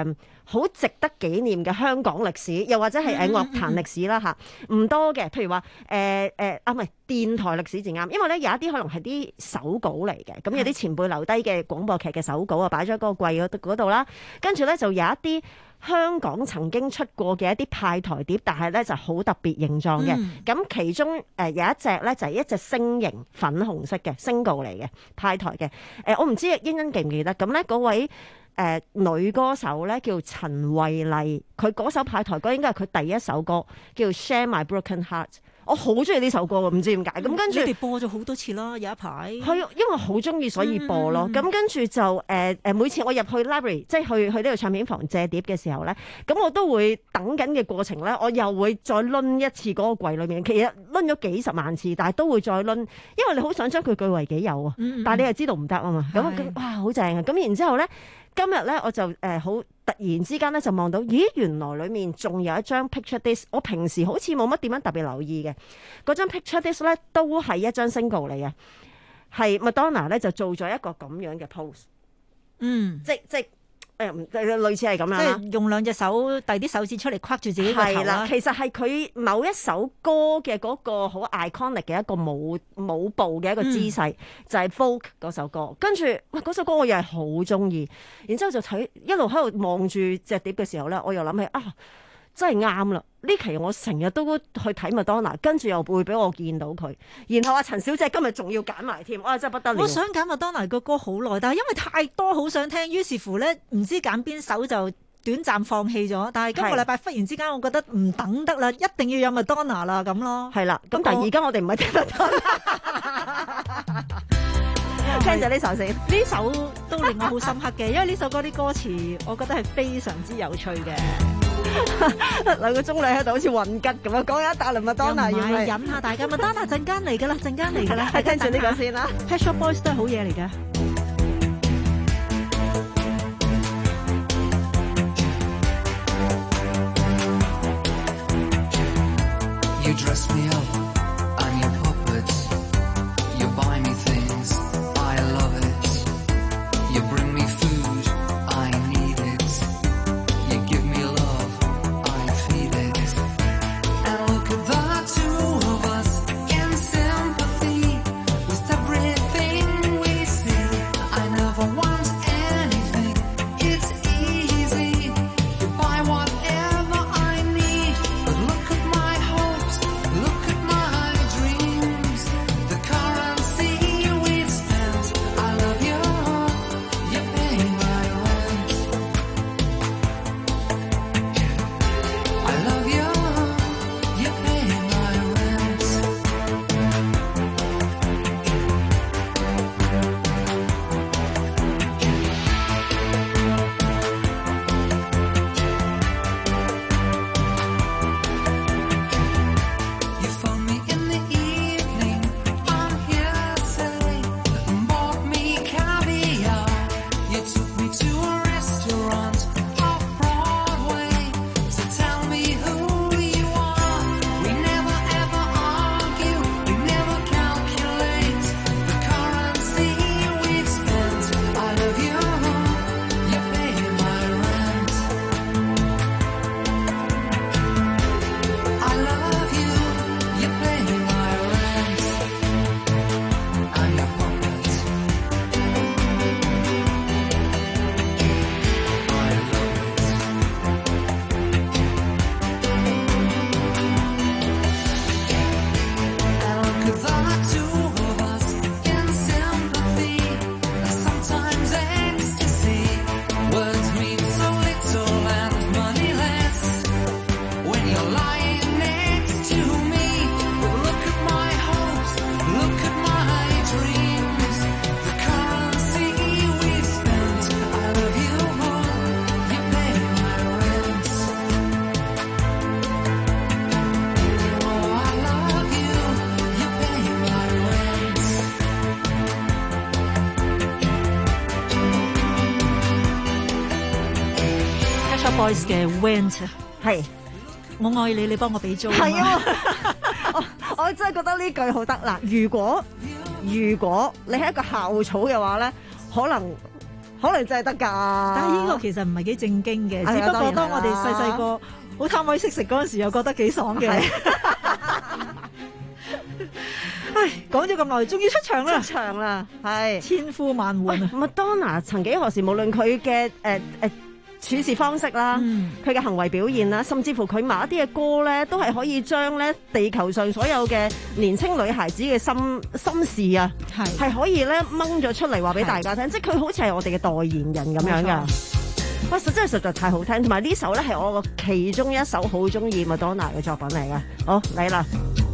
好值得紀念嘅香港歷史，又或者係誒樂壇歷史啦嚇，唔多嘅。譬如話誒誒啊，唔係電台歷史至啱，因為咧有一啲可能係啲手稿嚟嘅，咁有啲前輩留低嘅廣播劇嘅手稿啊，擺咗喺嗰個櫃嗰度啦。跟住咧就有一啲香港曾經出過嘅一啲派台碟，但係咧就好特別形狀嘅。咁、嗯、其中誒有一隻咧就係一隻星形粉紅色嘅 single 嚟嘅派台嘅。誒、呃、我唔知欣欣記唔記得？咁咧嗰位誒、呃、女歌手咧叫陳慧麗，佢嗰首派台歌應該係佢第一首歌，叫 Share My Broken Heart。我好中意呢首歌喎，唔知點解。咁跟住你哋播咗好多次啦，有一排。係， 因為好中意所以播咯。咁、嗯嗯、跟住就誒誒、呃，每次我入去 library， 即係去去呢個唱片房借碟嘅時候咧，咁我都會等緊嘅過程咧，我又會再攆一次嗰個櫃裏面。其實攆咗幾十萬次，但係都會再攆，因為你好想將佢據為己有啊。嗯嗯但係你又知道唔得啊嘛。咁咁哇，好正啊！咁然之後咧。今日咧我就誒好、呃、突然之間咧就望到，咦原來裡面仲有一張 picture disc， 我平時好似冇乜點樣特別留意嘅，嗰張 picture disc 咧都係一張 single 嚟嘅，係 Madonna 咧就做咗一個咁樣嘅 pose， 嗯，即即。誒，類似係咁樣啦， 即係用兩隻手遞啲手指出嚟框住自己個頭啦。係啦， 其實係佢某一首歌嘅嗰個好 iconic 嘅一個舞舞步嘅一個姿勢，嗯、就係 Folk 嗰首歌。跟住，哇，嗰首歌我又係好中意。然之後就睇一路喺度望住隻碟嘅時候咧，我又諗起啊，真係啱啦！呢期我成日都去睇麥當娜，跟住又會俾我見到佢。然後阿陳小姐今日仲要揀埋添，哇！真係不得了。 我想揀麥當娜個歌好耐，但係因為太多好想聽，於是乎咧唔知揀邊首就短暫放棄咗。但係今個禮拜忽然之間，我覺得唔等得啦，一定要有麥當娜啦咁咯。 係啦，咁但係而家我哋唔係聽麥當娜。聽咗呢首先， 呢首都令我好深刻嘅，因為呢首歌啲歌詞，我覺得係非常之有趣嘅。 兩個鐘你喺度好似混吉咁樣，講一大輪麥當娜，要咪忍下大家麥當娜陣間嚟噶啦，陣間嚟噶啦， 係聽住呢個先啦。 Pet Shop Boys 都係好嘢嚟噶。 You dress me up, I'm your puppet. You buy me things, I love it. You bring me food, I need it. You give me love, I feed it. And look at the two of us in sympathy with everything we see. I never want anything, it's easy. You buy whatever I need, but look at my hopes, look at my dreams. The currency we've spent, I love you, you pay my rent. I love you, you pay my rent. You phone me in the evening, I'm hearsay, bought me caviar. You took me to a restaurant off Broadway to tell me who you are. We never ever argue, we never calculate the currency we've spent. I love you, you pay my rent. I love you, you pay my rent. I'm your puppet. I love it. And look at the two of us in sympathy, sometimes ecstasy. Words mean so little and money less when you're lying next to me. But look at my hopes, look at my dreams. The currency we've spent, I love you more, you pay my rent. Oh, I love you, you pay my rent. Pet Shop Boys 嘅 Rent 係我愛你，你幫我俾租。 係啊，我我真係覺得呢句好得啦。如果如果你係一個校草嘅話咧，可能可能真係得㗎。但係呢個其實唔係幾正經嘅，只不過當我哋細細個好貪威識食嗰陣時，又覺得幾爽嘅。唉，講咗咁耐，終於出場啦！ 出場啦，係千呼萬喚啊！ 麥當娜曾幾何時，無論佢嘅誒誒處事方式啦，佢嘅、嗯、行為表現啦，甚至乎佢某一啲嘅歌咧，都係可以將咧地球上所有嘅年青女孩子嘅心心事啊，係係可以咧掹咗出嚟話俾大家聽，即係佢好似係我哋嘅代言人咁樣噶。哇！實真係實在太好聽，同埋呢首咧係我個其中一首好中意麥當娜嘅作品嚟噶。好，嚟啦！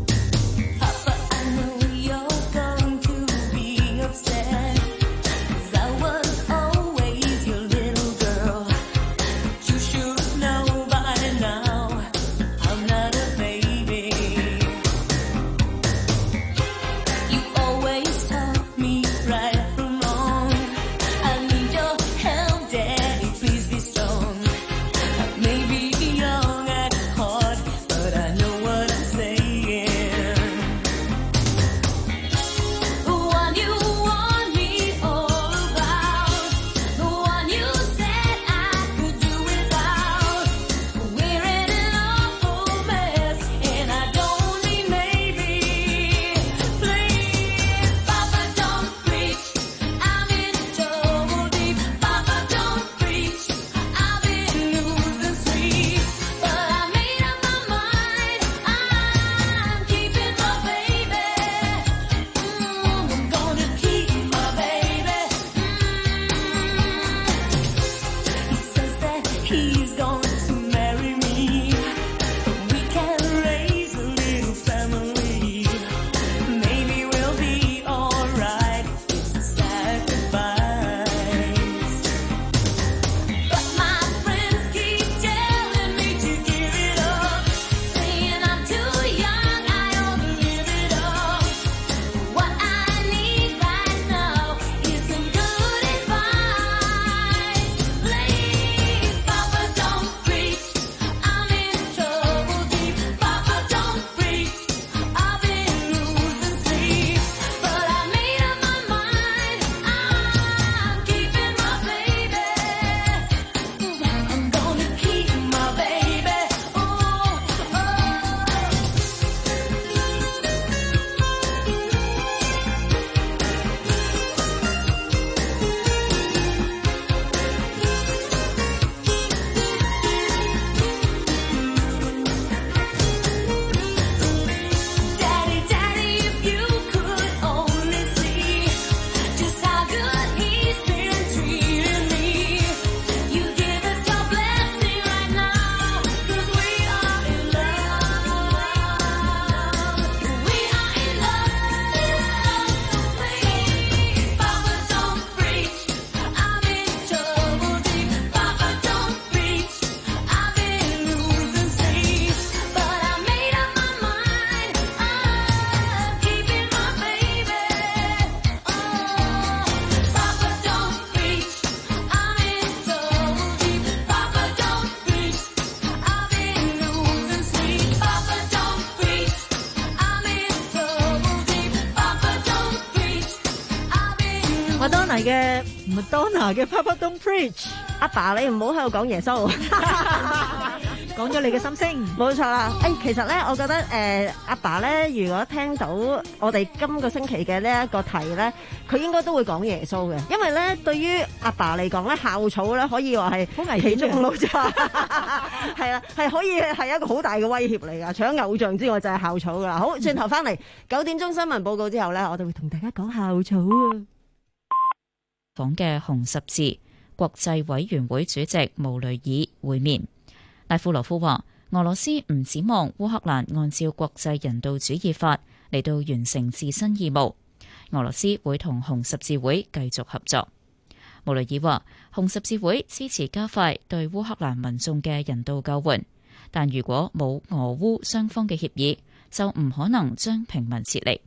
嘅麥當娜嘅 Papa Don't Preach， 阿爸你唔好喺度講耶穌， 講咗你嘅心聲， 冇錯啦。誒、哎，其實咧，我覺得誒、呃、阿爸咧，如果聽到我哋今個星期嘅呢一個題咧，佢應該都會講耶穌嘅，因為咧對於阿爸嚟講咧，校草咧可以話係好危險， 其中冇錯，係啦，係可以係一個好大嘅威脅嚟噶。除咗偶像之外，就係校草噶啦。好，轉頭翻嚟九點鐘新聞報告之後咧，我哋會同大家講校草啊。 訪嘅紅十字國際委員會主席穆雷爾會面。拉夫羅夫話：俄羅斯唔指望烏克蘭按照國際人道主義法嚟到完成自身義務，俄羅斯會同紅十字會繼續合作。穆雷爾話：紅十字會支持加快對烏克蘭民眾嘅人道救援，但如果冇俄烏雙方嘅協議，就唔可能將平民撤離。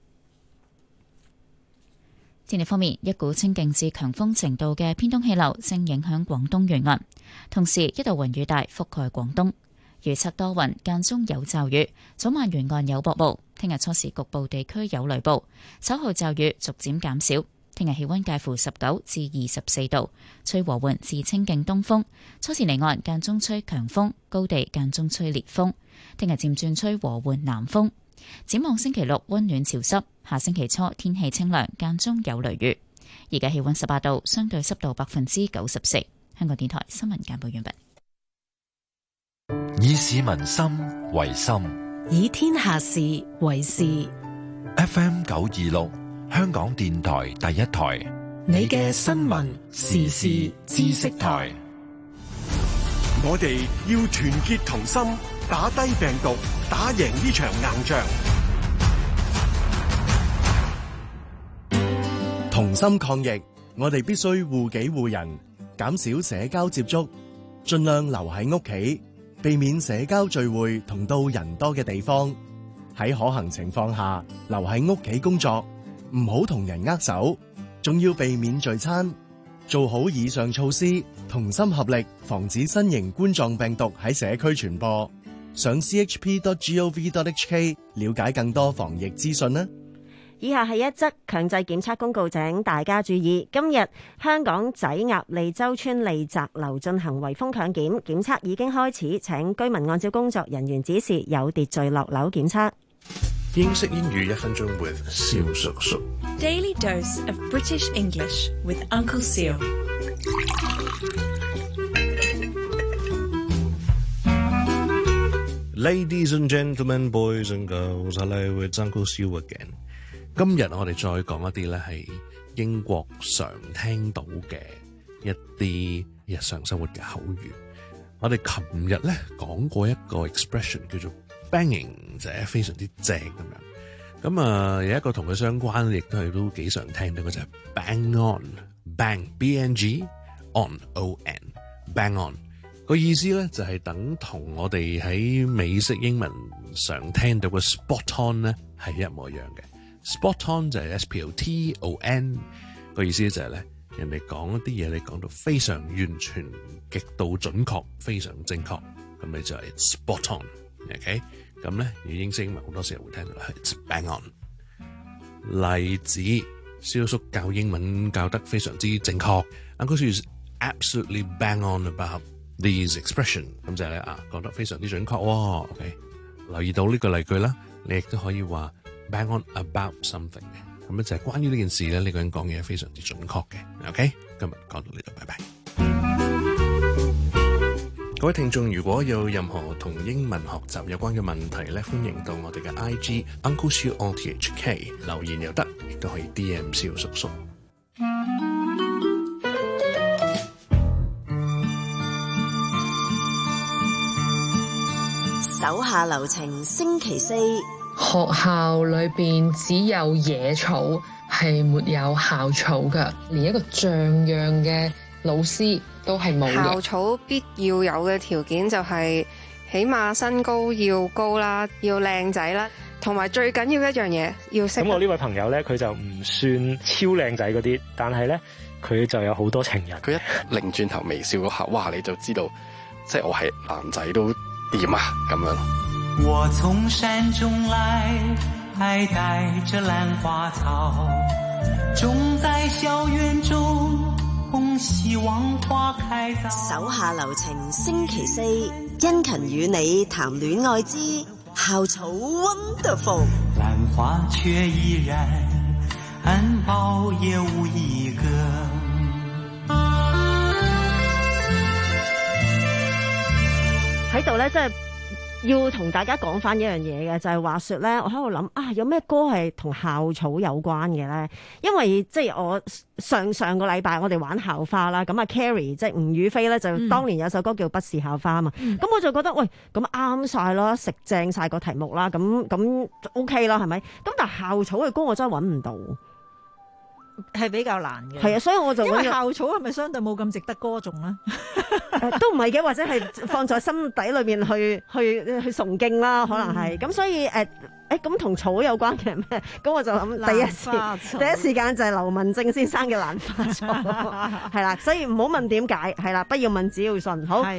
天氣方面，一股清勁至強風程度嘅偏東氣流正影響廣東沿岸，同時一道雲雨帶覆蓋廣東。預測多雲，間中有驟雨，早晚沿岸有薄霧。聽日初時局部地區有雷暴，稍後驟雨逐漸減少。 聽日氣溫介乎十九至二十四度，吹和緩至清勁東風，初時離岸間中吹強風，高地間中吹烈風。聽日漸轉吹和緩南風。展望星期六溫暖潮濕，下星期初天氣清涼，間中有雷雨。而家氣溫十八度，相對濕度百分之九十四。香港電台新聞簡報完畢。 以市民心為心， 以天下事為事。 F M 九二六，香港電台第一台， 你嘅新聞時事知識台。 我哋要團結同心，打低病毒，打贏呢場硬仗。 同心抗疫，我哋必須護己護人，減少社交接觸，盡量留喺屋企，避免社交聚會同到人多嘅地方。喺可行情況下，留喺屋企工作，唔好同人握手，仲要避免聚餐。做好以上措施，同心合力，防止新型冠狀病毒喺社區傳播。上 c h p dot gov dot h k 了解更多防疫資訊啦。 以下係一則強制檢測公告，請大家注意。今日香港仔鴨脷洲村利澤樓進行圍封強檢，檢測已經開始，請居民按照工作人員指示有秩序落樓檢測。 英式英語一分鐘 with 蕭叔叔。 Daily dose of British English with Uncle Seal。 Ladies and gentlemen, boys and girls, hello, it's Uncle Seal again。今日我哋再講一啲咧係英國常聽到嘅一啲日常生活嘅口語。我哋琴日咧講過一個 expression 叫做 banging， 就係非常之正咁樣。咁啊有一個同佢相關，亦都係都幾常聽到嘅就係 bang on，bang b n g on o n bang on 個意思咧就係等同我哋喺美式英文常聽到嘅 spot on 咧係一模一樣嘅。Spot on 就係 S P O T O N， 個意思就係咧，人哋講一啲嘢，你講到非常完全、極度準確、非常正確，咁你就係 spot on。OK， 咁咧，而英式英文好多時候會聽到係 It's bang on。例子，蕭叔教英文教得非常之正確 ，Uncle Sue is absolutely bang on about these expression， 咁就係咧啊，講得非常之準確喎。OK， 留意到呢個例句啦，你亦都可以話bang on about something 嘅，咁咧就係關於呢件事咧，呢個人講嘢係非常之準確嘅。OK， 今日講到呢度，拜拜。各位聽眾，如果有任何同英文學習有關嘅問題咧，歡迎到我哋嘅 I G Uncle Sue on T H K 留言又得，亦都可以 D M 蕭叔叔。 手下留情，星期四。 學校裏邊只有野草，係沒有校草嘅，連一個像樣嘅老師都係冇嘅。 校草必要有嘅條件就係起碼身高要高啦，要靚仔啦，同埋最緊要一樣嘢要識。 咁我呢位朋友咧，佢就唔算超靚仔嗰啲，但係咧佢就有好多情人。 佢一擰轉頭微笑嗰下，哇！你就知道，即係我係男仔都掂啊咁樣。 我從山中來，還帶着蘭花草，種在校園中，共希望花開早。 手下留情，星期四，殷勤與你談戀愛之校草 Wonderful。 蘭花卻依然，安保也無一個。 喺度咧，即係要同大家講翻一樣嘢嘅，就係、是、話說咧，我喺度諗啊，有咩歌係同校草有關嘅咧？因為即係我上上個禮拜我哋玩校花啦，咁啊 Carrie 即係吳雨霏咧，就當年有首歌叫《不是校花》嘛，咁、嗯、我就覺得喂，咁啱晒啦，食正晒個題目啦，咁咁 OK 啦，係咪？咁但係校草嘅歌我真係揾唔到。 係比較難嘅， 係啊，所以我就因為校草係咪相對冇咁值得歌頌咧？ 都唔係嘅，或者係放在心底裏面去去去崇敬啦，可能係咁、嗯，所以誒誒咁同草有關嘅咩？咁我就諗第一時第一時間就係劉文正先生嘅蘭花草，係啦，所以唔好問點解，係啦，不要問，只要信。好，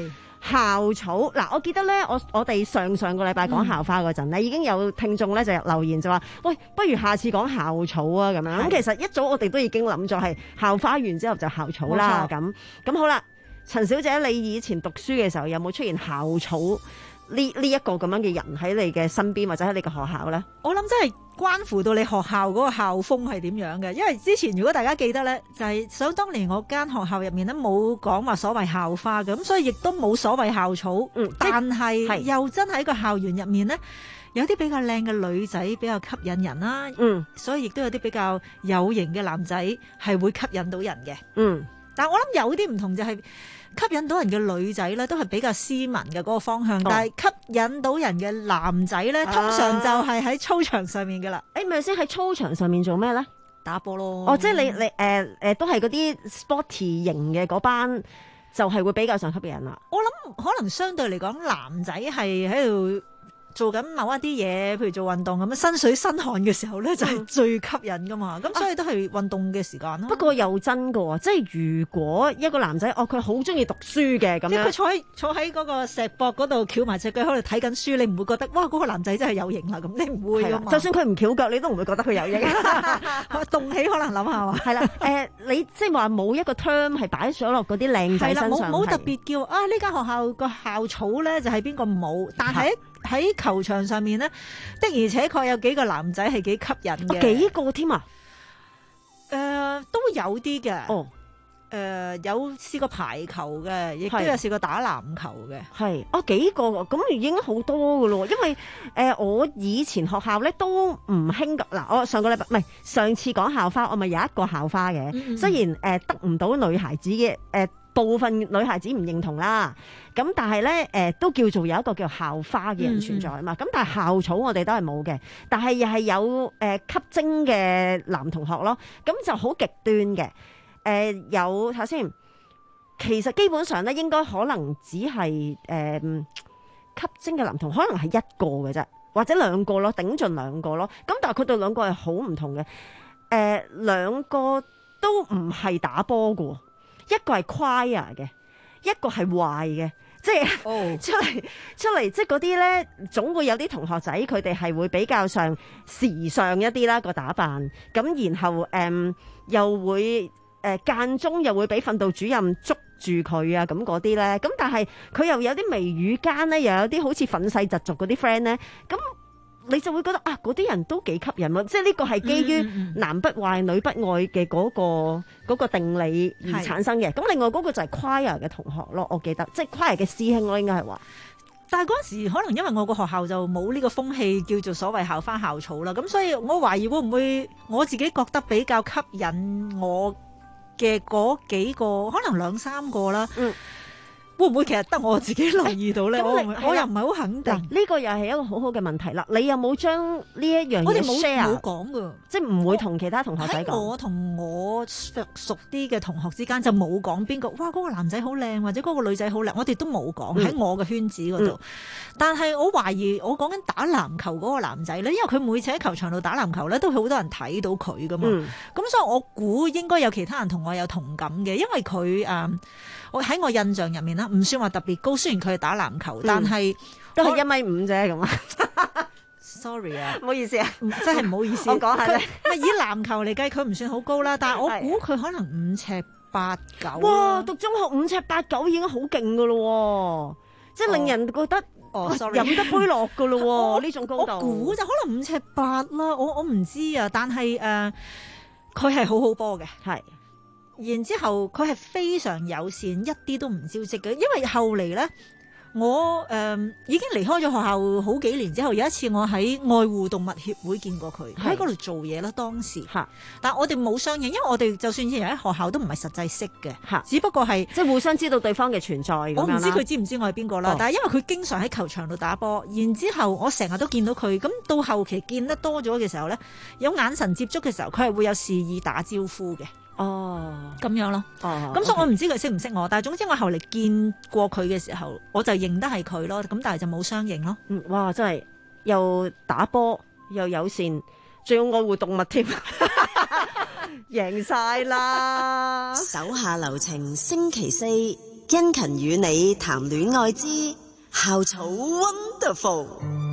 校草嗱，我記得咧，我我哋上上個禮拜講校花嗰陣咧，已經有聽眾咧就留言就話：喂，不如下次講校草啊咁樣。咁其實一早我哋都已經諗咗係校花完之後就校草啦。咁咁好啦，陳小姐，你以前讀書嘅時候有冇出現校草呢呢一個咁樣嘅人喺你嘅身邊或者喺你嘅學校咧？ 我諗真係關乎到你學校嗰個校風係點樣嘅，因為之前如果大家記得咧，就係、是、想當年我間學校入面咧冇講話所謂校花嘅，咁所以亦都冇所謂校草。嗯，但係又真喺個校園入面咧，有啲比較靚嘅女仔比較吸引人啦。嗯，所以亦都有啲比較有型嘅男仔係會吸引到人嘅。嗯，但係我諗有啲唔同就係、是。吸引到人嘅女仔咧，都係比較斯文嘅嗰個方向，哦、但係吸引到人嘅男仔咧，通常就係喺操場上面嘅啦。誒、啊，咪先喺操場上面做咩咧？打波咯。哦，即係你你誒誒、呃呃，都係嗰啲 sporty 型嘅嗰班，就係會比較上吸引人啦。我諗可能相對嚟講，男仔係喺度做緊某一啲嘢，譬如做運動咁樣，身水身汗嘅時候咧，就係最吸引噶嘛。咁、嗯、所以都係運動嘅時間啦、啊。不過又真噶喎，即係如果一個男仔，哦，佢好中意讀書嘅咁樣，即係佢坐喺坐喺嗰個石膊嗰度翹埋隻腳喺度睇緊書，你唔會覺得哇嗰、嗰個男仔真係有型啦？咁你唔會噶嘛。就算佢唔翹腳，你都唔會覺得佢有型。動起可能諗下嘛。係啦，誒、呃，你即係話冇一個 term 係擺咗落嗰啲靚仔身上，冇冇特別叫啊呢間學校個校草咧就係邊個冇，但係喺球場上面咧，的而且確有幾個男仔係幾吸引嘅、哦，幾個添啊？誒、呃，都有啲嘅。哦，誒、呃，有試過排球嘅，亦都有試過打籃球嘅。係，哦，幾個咁已經好多噶咯。因為誒、呃，我以前學校咧都唔興噶。嗱，我上個禮拜唔係上次講校花，我咪有一個校花嘅。嗯、雖然誒、呃、得唔到女孩子嘅誒。呃部分女孩子唔認同啦，咁但係咧誒都叫做有一個叫校花嘅人存在啊嘛，咁、嗯嗯、但係校草我哋都係冇嘅，但係又係有誒、呃、吸睛嘅男同學咯，咁就好極端嘅誒、呃、有睇下先，其實基本上咧應該可能只係誒、呃、吸睛嘅男同學可能係一個嘅啫，或者兩個咯，頂盡兩個咯，咁但係佢哋兩個係好唔同嘅，誒、呃、兩個都唔係打波嘅。一個係 choir 嘅，一個係壞嘅，即係、oh. 出嚟出嚟，即係嗰啲咧，總會有啲同學仔佢哋係會比較上時尚一啲啦個打扮，咁然後誒、嗯、又會誒間中又會俾訓導主任捉住佢啊咁嗰啲咧，咁但係佢又有啲眉宇間咧，又有啲好似憤世嫉俗嗰啲 friend 咧，咁。你就會覺得啊，嗰啲人都幾吸引咯，即係呢個係基於男不壞女不愛嘅嗰、嗰個嗰、嗰個定理而產生嘅。咁另外嗰個就係 choir 嘅同學咯，我記得，即係 choir 嘅師兄咯，應該係話。但係嗰陣時可能因為我個學校就冇呢個風氣叫做所謂校花校草啦，咁所以我懷疑會唔會我自己覺得比較吸引我嘅嗰幾個，可能兩三個啦。嗯。會唔會其實得我自己留意到咧？我我又唔係好肯定。呢、這個又係一個好好嘅問題啦。你有冇將呢一樣嘢 share？冇講噶，即係唔會同其他同學仔講。喺我同我熟啲嘅同學之間就冇講邊個。哇，嗰、那個男仔好靚，或者嗰個女仔好靚，我哋都冇講喺我嘅圈子嗰度、嗯。但係我懷疑，我講緊打籃球嗰個男仔咧，因為佢每次喺球場度打籃球咧，都好多人睇到佢噶嘛。咁、嗯、所以我估應該有其他人同我有同感嘅，因為佢誒。嗯我喺我印象入面啦，唔算話特別高，雖然佢係打籃球，嗯、但係都係一米五啫咁啊。Sorry 啊，唔好意思啊，真係唔好意思。我講下啫，以籃球嚟計，佢唔算好高啦，但係我估佢可能五尺八九。哇，讀中學五尺八九已經好勁噶咯，即係令人覺得哦，sorry，飲得杯落噶咯呢種高度。我估就可能五尺八啦，我我唔知啊，但係誒，佢係好好波嘅，係。然之後佢係非常友善，一啲都唔招積嘅。因為後嚟咧，我誒、呃、已經離開咗學校好幾年之後，有一次我喺愛護動物協會見過佢，喺嗰度做嘢啦。當時，但我哋冇相認，因為我哋就算以前喺學校都唔係實際識嘅，只不過係即係互相知道對方嘅存在。我唔知佢知唔知我係邊個啦，但係因為佢經常喺球場度打波，然之後我成日都見到佢。咁到後期見得多咗嘅時候咧，有眼神接觸嘅時候，佢係會有示意打招呼嘅。哦，咁樣咯。哦，咁所以我唔知佢識唔識我，但係總之我後嚟見過佢嘅時候，我就認得係佢咯。咁但係就冇相認咯。嗯，哇，真係又打波又友善，仲要愛護動物添，贏晒啦！手下留情，星期四殷勤與你談戀愛之校草 Wonderful。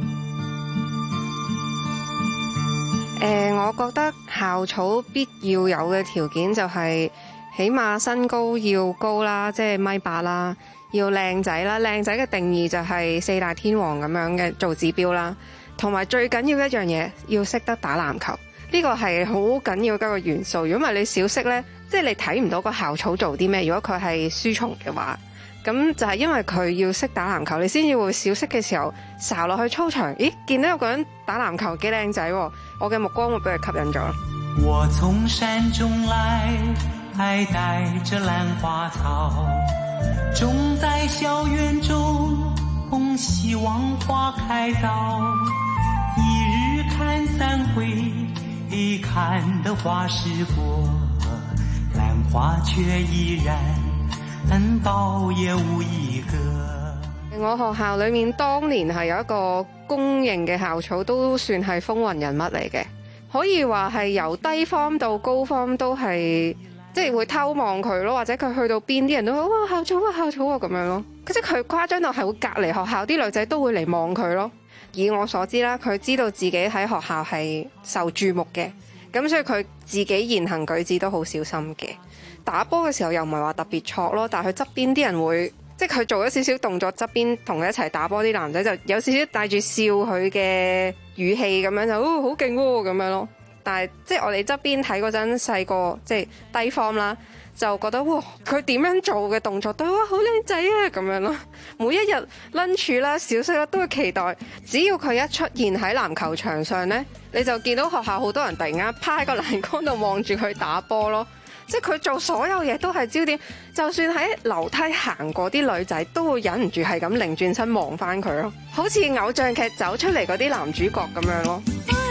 誒、呃，我覺得校草必要有嘅條件就係起碼身高要高啦，即係米八啦，要靚仔啦。靚仔嘅定義就係四大天王咁樣嘅做指標啦。同埋最緊要一樣嘢，要識得打籃球，呢個係好緊要嘅一個元素。如果唔係你少識呢，即係你睇唔到個校草做啲咩。如果佢係書蟲嘅話，咁就係因為佢要識打籃球，你先至會小息嘅時候睄落去操場，咦，見到有個人打籃球幾靚仔，我嘅目光會俾佢吸引咗。 我從山中來，還帶着蘭花草，種在校園中，共希望花開早。一日看三回，看得花時過，蘭花卻依然倒也無一個。 我學校裏面當年係有一個公認嘅校草，都算係風雲人物嚟嘅，可以話係由低 form 到高 form 都係即係會偷望佢咯，或者佢去到邊啲人都話哇校草啊校草啊咁樣咯。即係佢誇張到係會隔離學校啲女仔都會嚟望佢咯。以我所知啦，佢知道自己喺學校係受注目嘅，咁所以佢自己言行舉止都好小心嘅。打波嘅時候又唔係話特別挫咯，但係佢側邊啲人會，即係佢做咗少少動作，側邊同佢一齊打波啲男仔就有少少帶住笑佢嘅語氣咁樣就哦好勁喎咁樣咯。但係即係我哋側邊睇嗰陣細個即係低 form 啦，就覺得哇佢點樣做嘅動作都哇好靚仔啊咁樣咯。每一日 lunch 啦小息啦都會期待，只要佢一出現喺籃球場上呢，你就見到學校好多人突然間趴喺個欄杆度望住佢打波咯。即係佢做所有嘢都係焦點，就算喺樓梯行過啲女仔都會忍唔住係咁擰轉身望翻佢咯，好似偶像劇走出嚟嗰啲男主角咁樣咯。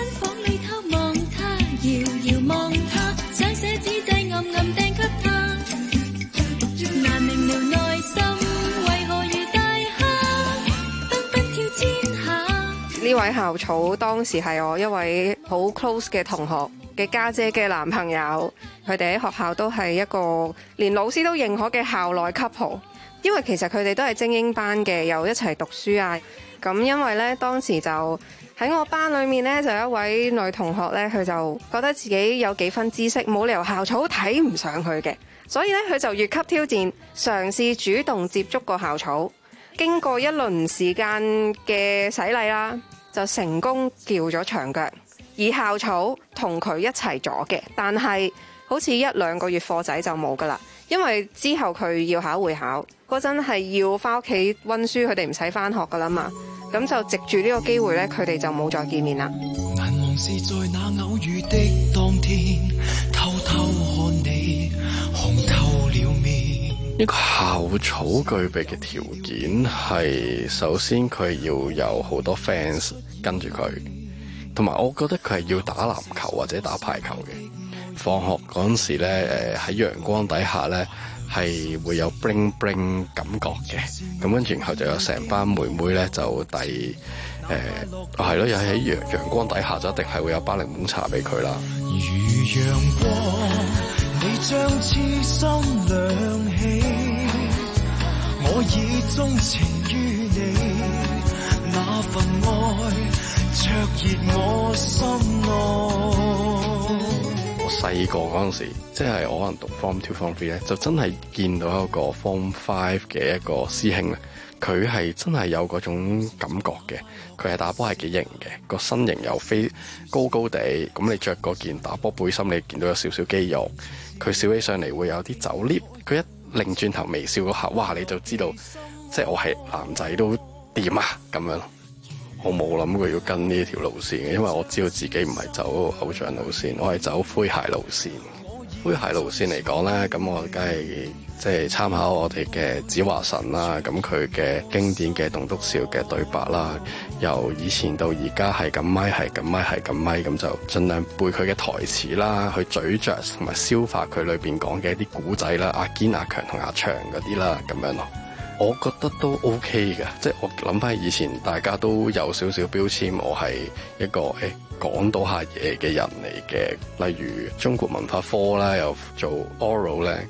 呢位校草當時係我一位好 close 嘅同學嘅家姐嘅男朋友，佢哋喺學校都係一個連老師都認可嘅校內 couple， 因為其實佢哋都係精英班嘅，又一齊讀書啊。咁因為呢，當時就喺我班裏面呢，就有一位女同學呢，佢就覺得自己有幾分知識，冇理由校草睇唔上佢嘅，所以呢，佢就越級挑戰，嘗試主動接觸個校草。經過一輪時間嘅洗禮啦，就成功叫咗長腳，而校草同佢一齊咗嘅，但係好似一兩個月課仔就冇噶啦，因為之後佢要考會考嗰陣係要翻屋企溫書，佢哋唔使翻學噶啦嘛，咁就藉住呢個機會呢，佢哋就冇再見面啦。難忘是在那偶遇的當天，偷偷看你紅透了面。 呢個校草具備嘅條件係，首先佢要有好多 fans 跟住佢，同埋我覺得佢係要打籃球或者打排球嘅。放學嗰陣時咧，誒喺陽光底下咧係會有 bling bling 感覺嘅。咁跟住然後就有成班妹妹咧就遞誒係咯，又喺陽陽光底下就一定係會有包檸檬茶俾佢啦。 如陽光，你將痴心亮起，我已鍾情於你，那份愛灼熱我心內。 我細個嗰陣時，即係我可能讀 Form Two、Form Three 咧，就真係見到一個 Form Five 嘅一個師兄咧，佢係真係有嗰種感覺嘅。佢係打波係幾型嘅，個身形又飛高高地，咁你着嗰件打波背心，你見到有少少肌肉。佢笑起上嚟會有啲酒嘜，佢一擰轉頭微笑嗰下，哇！你就知道，即係我係男仔都掂啊咁樣。我冇諗過要跟呢條路線嘅，因為我知道自己唔係走偶像路線，我係走詼諧路線。詼諧路線嚟講咧，咁我梗係即係參考我哋嘅子華神啦，咁佢嘅經典嘅棟篤笑嘅對白啦，由以前到而家係咁咪係咁咪係咁咪，咁就盡量背佢嘅台詞啦，去咀嚼同埋消化佢裏邊講嘅一啲古仔啦，阿堅阿強同阿長嗰啲啦，咁樣咯。我覺得都 OK 嘅，即係我諗翻以前大家都有少少標籤，我係一個誒講到下嘢嘅人嚟嘅。例如中國文化科啦，又做 oral 咧，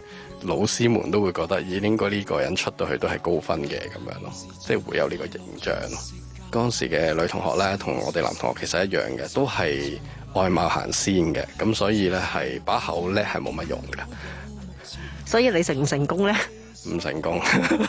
老師們都會覺得，咦，應該呢個人出到去都係高分嘅咁樣咯，即係會有呢個形象咯。嗰陣時嘅女同學咧，同我哋男同學其實一樣嘅，都係外貌行先嘅，咁所以咧係把口叻係冇乜用嘅。 所以你成唔成功咧？ 唔成功。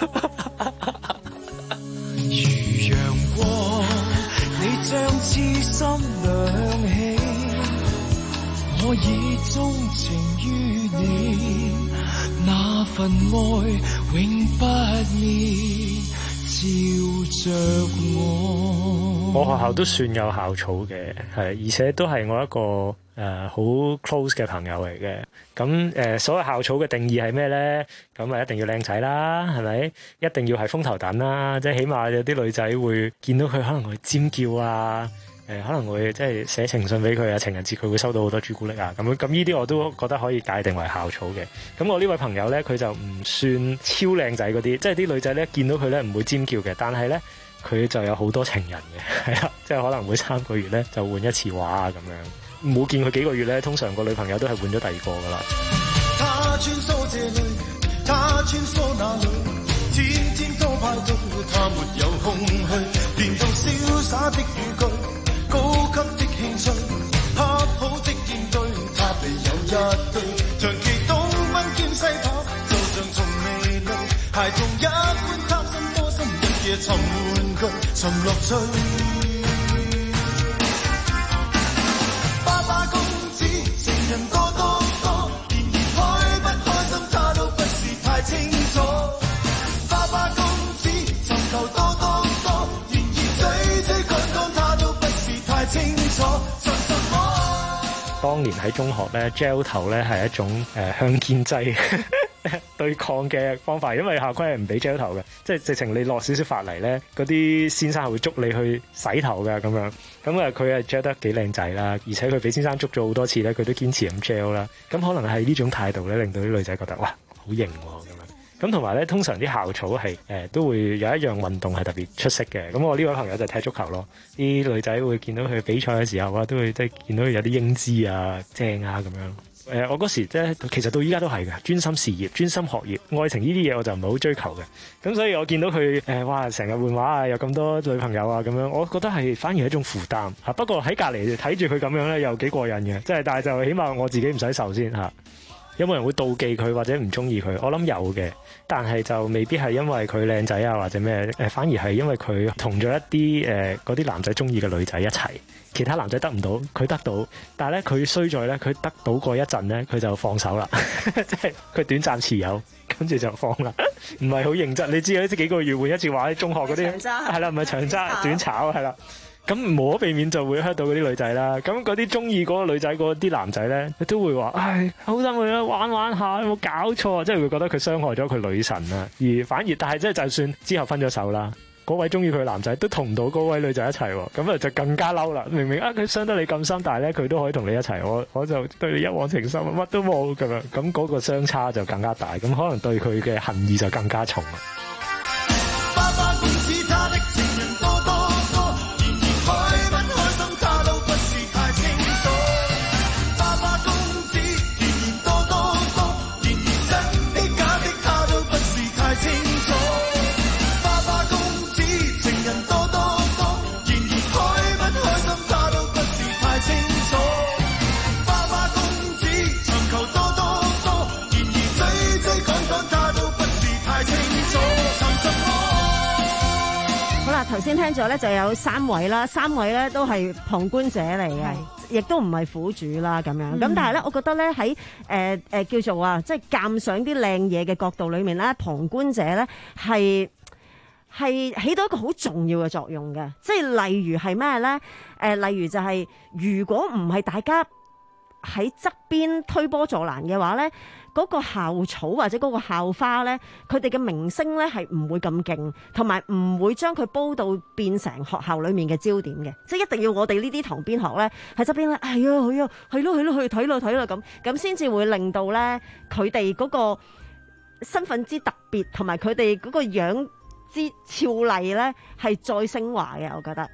如陽光，你將痴心亮起，我已鍾情於你，那份愛永不滅，照着我。 我學校都算有校草嘅，係而且都係我一個誒好、呃、close 嘅朋友嚟嘅。咁誒、呃，所謂校草嘅定義係咩咧？咁啊，一定要靚仔啦，係咪？一定要係風頭躉啦，即係起碼有啲女仔會見到佢可能會尖叫啊，誒、呃、可能會即係寫情信俾佢啊，情人節佢會收到好多朱古力啊，咁咁呢啲我都覺得可以界定為校草嘅。咁我呢位朋友咧，佢就唔算超靚仔嗰啲，即係啲女仔咧見到佢咧唔會尖叫嘅，但係咧佢就有好多情人嘅，係啦，即係可能每三個月咧就換一次畫啊咁樣。冇見佢幾個月咧，通常個女朋友都係換咗第二個噶啦。他穿梭這裏，他穿梭那裏，天天都派對，他沒有空虛，連到瀟灑的語句，高級的興趣，恰好的應對，他備有一對，長期東奔兼西跑，就像從未累，孩童一般貪心多心，日夜尋玩具，尋樂趣。人多多多，然而開不開心他都不是太清楚。花花公子尋求多多多，然而追追趕趕他都不是太清楚。尋什麼？當年喺中學咧 gel 頭咧係一種誒、呃、向建制對抗嘅方法，因為校規係唔俾 gel 頭嘅，即係直情你落少少發泥咧，嗰啲先生係會捉你去洗頭嘅咁樣。咁啊，佢係 gel 得幾靚仔啦，而且佢俾先生捉咗好多次咧，佢都堅持咁 gel 啦。咁可能係呢種態度咧，令到啲女仔覺得哇，好型喎咁樣。咁同埋咧，通常啲校草係誒、呃、都會有一樣運動係特別出色嘅。咁我呢位朋友就踢足球咯。啲女仔會見到佢比賽嘅時候啊，都會即係見到佢有啲英姿啊、正啊咁樣。誒、呃，我嗰時即係其實到依家都係嘅，專心事業、專心學業，愛情呢啲嘢我就唔係好追求嘅。咁所以我見到佢誒、呃，哇，成日換畫啊，有咁多女朋友啊咁樣，我覺得係反而係一種負擔嚇。不過喺隔離睇住佢咁樣咧，又幾過癮嘅，即係但係就起碼我自己唔使受先嚇。有冇人會妒忌佢或者唔中意佢？我諗有嘅，但係就未必係因為佢靚仔啊或者咩誒，反而係因為佢同咗一啲誒嗰啲男仔中意嘅女仔一齊，其他男仔得唔到，佢得到，但係咧佢衰在咧，佢得到過一陣咧，佢就放手啦，即係佢短暫持有，跟住就放啦，唔係好認真。你知啊，呢幾個月換一次畫，喺中學嗰啲係啦，唔係長揸短炒係啦。咁無可避免就會 hurt 到嗰啲女仔啦。咁嗰啲中意嗰個女仔嗰啲男仔咧，佢都會話：唉，好心佢啦，玩玩下，有冇搞錯啊？即係會覺得佢傷害咗佢女神啊。而反而，但係即係就算之後分咗手啦，嗰位中意佢嘅男仔都同唔到嗰位女仔一齊，咁啊就更加嬲啦。明明啊，佢傷得你咁深，但係咧佢都可以同你一齊，我我就對你一往情深，乜都冇咁樣。咁嗰個相差就更加大，咁可能對佢嘅恨意就更加重啦。 頭先聽咗咧就有三位啦，三位咧都係旁觀者嚟嘅，亦都唔係苦主啦咁樣。咁、嗯、但係咧，我覺得咧喺誒誒叫做啊，即係鑑賞啲靚嘢嘅角度裏面咧，旁觀者咧係係起到一個好重要嘅作用嘅。即係例如係咩咧？誒、呃，例如就係、是、如果唔係大家喺側邊推波助瀾嘅話咧，嗰、那個校草或者嗰個校花咧，佢哋嘅名聲咧係唔會咁勁，同埋唔會將佢煲到變成學校裏面嘅焦點嘅，即係一定要我哋呢啲旁邊學咧喺側邊咧，係啊係啊係咯係咯去睇咯睇咯咁，咁先至會令到咧佢哋嗰個身份之特別，同埋佢哋嗰個樣之俏麗咧係再升華嘅，我覺得。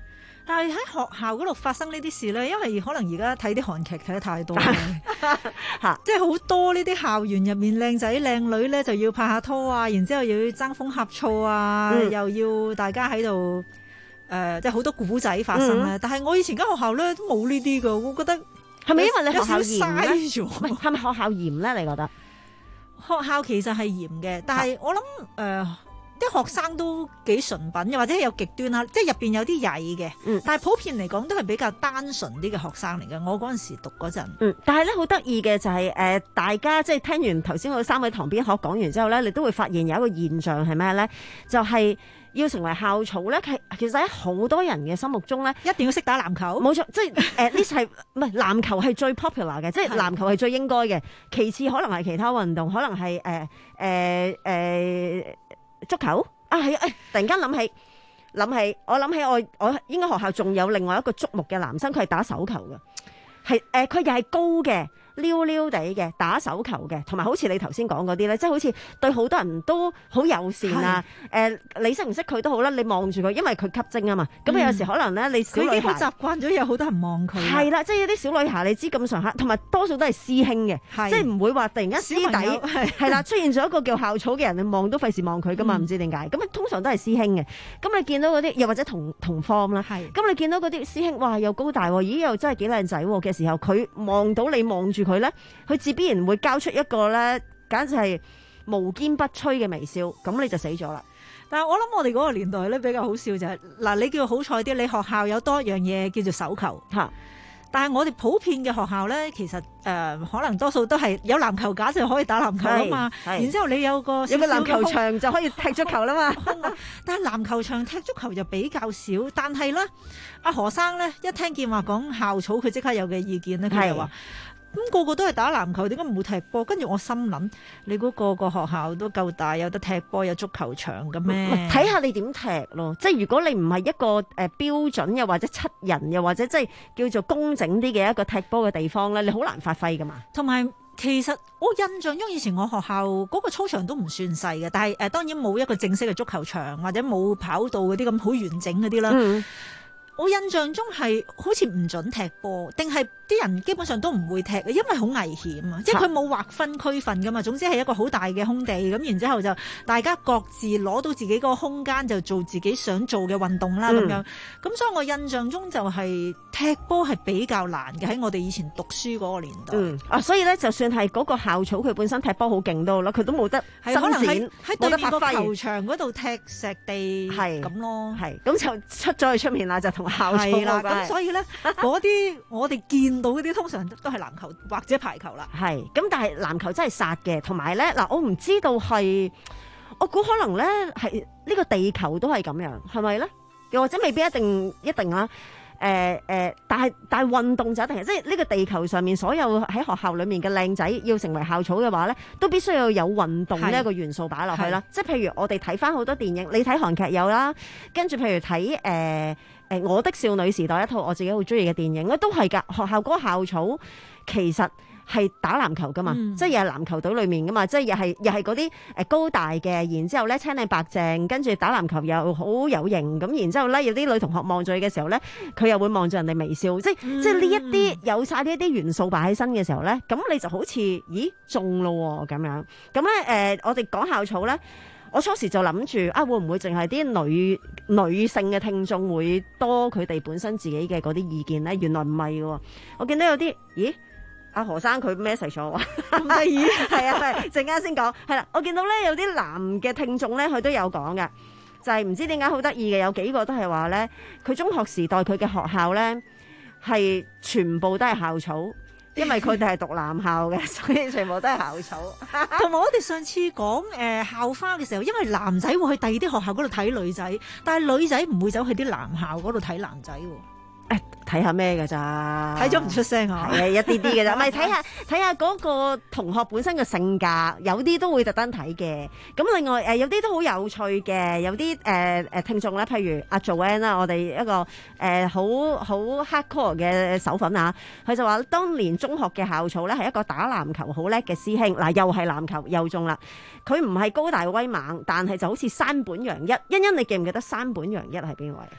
但係喺學校嗰度發生呢啲事咧，因為可能而家睇啲韓劇睇得太多啦，即係好多呢啲校園入面靚仔靚女咧就要拍下拖啊，然之後又要爭風呷醋啊，嗯、又要大家喺度誒，即係好多古仔發生咧。嗯、但係我以前間學校咧都冇呢啲噶，我覺得係咪因為你學校嚴咧？係咪學校嚴咧？你覺得學校其實係嚴嘅，但係我諗誒。呃啲學生都幾純品，又或者有極端啦，即係入邊有啲曳嘅，嗯、但係普遍嚟講都係比較單純啲嘅學生嚟嘅。我嗰陣時讀嗰陣， 嗯，但係咧好得意嘅就係、是、誒、呃，大家即係聽完頭先嗰三位堂邊學講完之後咧，你都會發現有一個現象係咩咧？就係、是、要成為校草咧，其實喺好多人嘅心目中咧， 一定要識打籃球。 冇錯，即係誒呢係唔係籃球係最 popular 嘅，即係籃球係最應該嘅，其次可能係其他運動，可能係誒誒誒。呃呃呃足球啊，係啊！誒，突然間諗起諗起，我諗起我我應該學校仲有另外一個矚目嘅男生，佢係打手球嘅，係誒，佢又係高嘅。溜溜地嘅打手球嘅，同埋好似你頭先講嗰啲咧，即係好似對好多人都好友善啊！誒、呃，你識唔識佢都好啦，你望住佢，因為佢吸睛啊嘛。咁、嗯、有時可能咧，你小女孩佢已經好習慣咗有好多人望佢。 係啦，即係有啲小女孩，你知咁上下，同埋多數都係師兄嘅，即係唔會話突然間師弟係啦出現咗一個叫校草嘅人，你望都費事望佢噶嘛，唔、嗯、知點解。咁通常都係師兄嘅。咁你見到嗰啲，又或者同同 form 啦，咁你見到嗰啲師兄，哇，又高大，咦，又真係幾靚仔嘅時候，佢望到你望住佢咧，佢自必然會交出一個咧，簡直係無堅不摧嘅微笑，咁你就死咗啦。 但係我諗我哋嗰個年代咧比較好笑就係、是、嗱，你叫好彩啲，你學校有多一樣嘢叫做手球嚇。但係我哋普遍嘅學校咧，其實誒、呃、可能多數都係有籃球架就可以打籃球啊嘛。然之後你有個小小有個籃球場就可以踢足球啦嘛。 但係籃球場踢足球就比較少。但係咧，阿何生咧一聽見話講校草，佢即刻有嘅意見咧，佢就話。咁、那個個都係打籃球，點解唔會踢波？跟住我心諗，你嗰個個學校都夠大，有得踢波，有足球場嘅咩？ 睇下你點踢咯。即係如果你唔係一個誒、呃、標準，又或者七人，又或者即係叫做工整啲嘅一個踢波嘅地方咧，你好難發揮噶嘛。 同埋其實我印象中以前我學校嗰個操場都唔算細嘅，但係誒、呃、當然冇一個正式嘅足球場或者冇跑道嗰啲咁好完整嗰啲啦。嗯我印象中係好似唔準踢波，定係啲人基本上都唔會踢嘅，因為好危險啊！即係佢冇劃分區分噶嘛。總之係一個好大嘅空地，咁然之後就大家各自攞到自己個空間，就做自己想做嘅運動啦咁、嗯、樣。咁所以我印象中就係踢波係比較難嘅，喺我哋以前讀書嗰個年代。 嗯啊，所以咧就算係嗰個校草佢本身踢波好勁都好啦，佢都冇得伸展， 可能喺喺對面個發球場嗰度踢石地係咁咯。 係咁就出咗去出面啦，就同校草係啦。咁所以咧嗰啲我哋見到嗰啲通常都係籃球或者排球啦。 係咁，但係籃球真係殺嘅，同埋咧嗱，我唔知道係，我估可能咧係呢個地球都係咁樣，係咪咧？又或者未必一定一定啦。誒、呃、誒、呃，但係但係運動就一定係，即係呢個地球上面所有喺學校裏面嘅靚仔要成為校草嘅話咧，都必須要有運動呢一個元素擺落去啦。即係譬如我哋睇翻好多電影，你睇韓劇有啦，跟住譬如睇誒誒我的少女時代一套我自己好中意嘅電影咧，都係噶。學校嗰個校草其實係打籃球噶嘛，嗯、即係又係籃球隊裏面噶嘛，即係又係又係嗰啲誒高大嘅，然之後咧青靚白淨，跟住打籃球又好有型，咁然之後咧有啲女同學望住佢嘅時候咧，佢又會望住人哋微笑，即係、嗯、即係呢一啲有晒呢一啲元素擺喺身嘅時候咧，咁你就好似咦中咯咁樣，咁咧誒我哋講校草咧，我初時就諗住啊會唔會淨係啲女女性嘅聽眾會多佢哋本身自己嘅嗰啲意見咧？原來唔係嘅，我見到有啲咦。阿何生佢 message 咗，咁得意係啊，係陣間先講係啦。我見到咧有啲男嘅聽眾咧，佢都有講嘅，就係、是、唔知點解好得意嘅，有幾個都係話咧，佢中學時代佢嘅學校咧係全部都係校草，因為佢哋係讀男校嘅，所以全部都係校草。 同埋我哋上次講誒、呃、校花嘅時候，因為男仔會去第二啲學校嗰度睇女仔，但係女仔唔會走去啲男校嗰度睇男仔喎。 誒，睇下咩㗎咋？ 睇咗唔出聲啊！ 係啊，一啲啲嘅咋，咪睇下睇下嗰個同學本身嘅性格，有啲都會特登睇嘅。咁另外誒，有啲都好有趣嘅，有啲誒誒聽眾咧，譬如阿 Joanne 啦，我哋一個誒好好 hardcore 嘅手粉啊，佢就話當年中學嘅校草咧係一個打籃球好叻嘅師兄，嗱又係籃球又中啦。佢唔係高大威猛，但係就好似山本陽一。欣欣，你記唔記得山本陽一係邊位？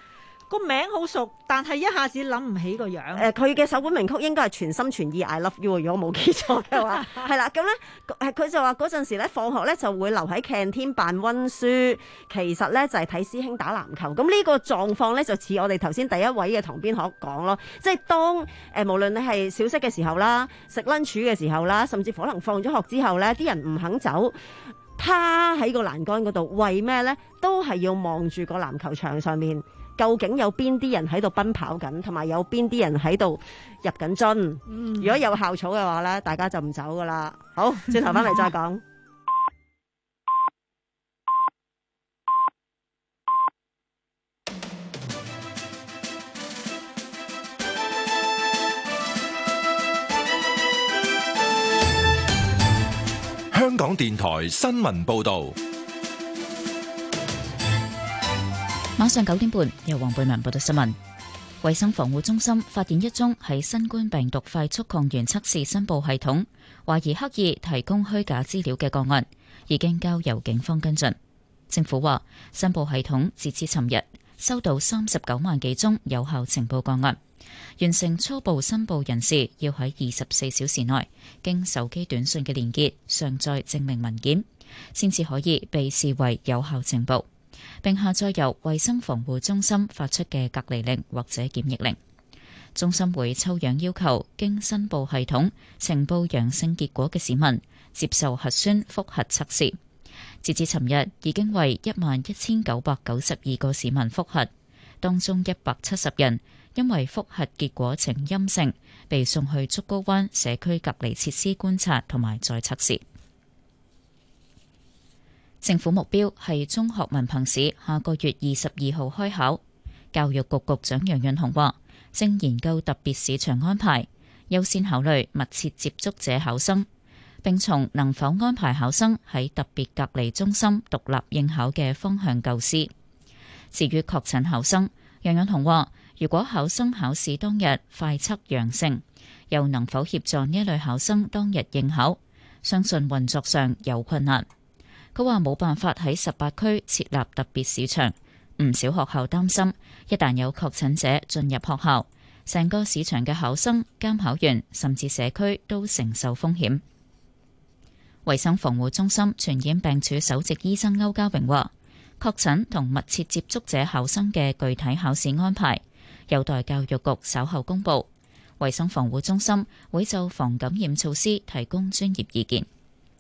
個名好熟，但係一下子諗唔起個樣。 誒、呃，佢嘅首本名曲應該係全心全意 I love you， 如果冇記錯嘅話，係啦。咁咧，誒佢就話嗰陣時咧，放學咧就會留喺 canteen 扮溫書，其實咧就係睇師兄打籃球。咁呢個狀況咧就似我哋頭先第一位嘅同邊學講咯，即係當誒、呃、無論你係小息嘅時候啦，食 lunch 嘅時候啦，甚至乎可能放咗學之後咧，啲人唔肯走。趴喺個欄杆嗰度，為咩呢？都係要望住個籃球場上面，究竟有邊啲人喺度奔跑緊，同埋有邊啲人喺度入緊樽。嗯、如果有校草嘅話呢，大家就唔走噶啦。好，轉頭翻嚟再講。 香港電台新聞報道， 晚上九點半由黃貝文報道新聞。衛生防護中心發現一宗喺新冠病毒快速抗原測試申報系統懷疑刻意提供虛假資料嘅個案，已經交由警方跟進。政府話，申報系統截至尋日收到三十九萬幾宗有效情報個案。完成初步申報人士要喺二十四小時內經手機短信嘅連結上載證明文件，先至可以被視為有效情報，並下載由衛生防護中心發出嘅隔離令或者檢疫令。中心會抽樣要求經申報系統呈報陽性結果嘅市民接受核酸複核測試。截至尋日，已經為一萬一千九百九十二個市民複核，當中一百七十人因為複核結果呈陰性，被送去竹篙灣社區隔離設施觀察同埋再測試。政府目標係中學文憑試下個月二十二號開考。教育局局長楊潤雄話，正研究特別試場安排，優先考慮密切接觸者考生，並從能否安排考生喺特別隔離中心獨立應考嘅方向構思。至於確診考生，楊潤雄話，如果考生考試當日快測陽性，又能否協助呢一類考生當日應考？相信運作上有困難。佢話冇辦法喺十八區設立特別試場，唔少學校擔心一旦有確診者進入學校，成個試場嘅考生、監考員甚至社區都承受風險。衛生防護中心傳染病處首席醫生歐家榮話，確診同密切接觸者考生嘅具體考試安排有待教育局稍後公佈，衛生防護中心會就防感染措施提供專業意見。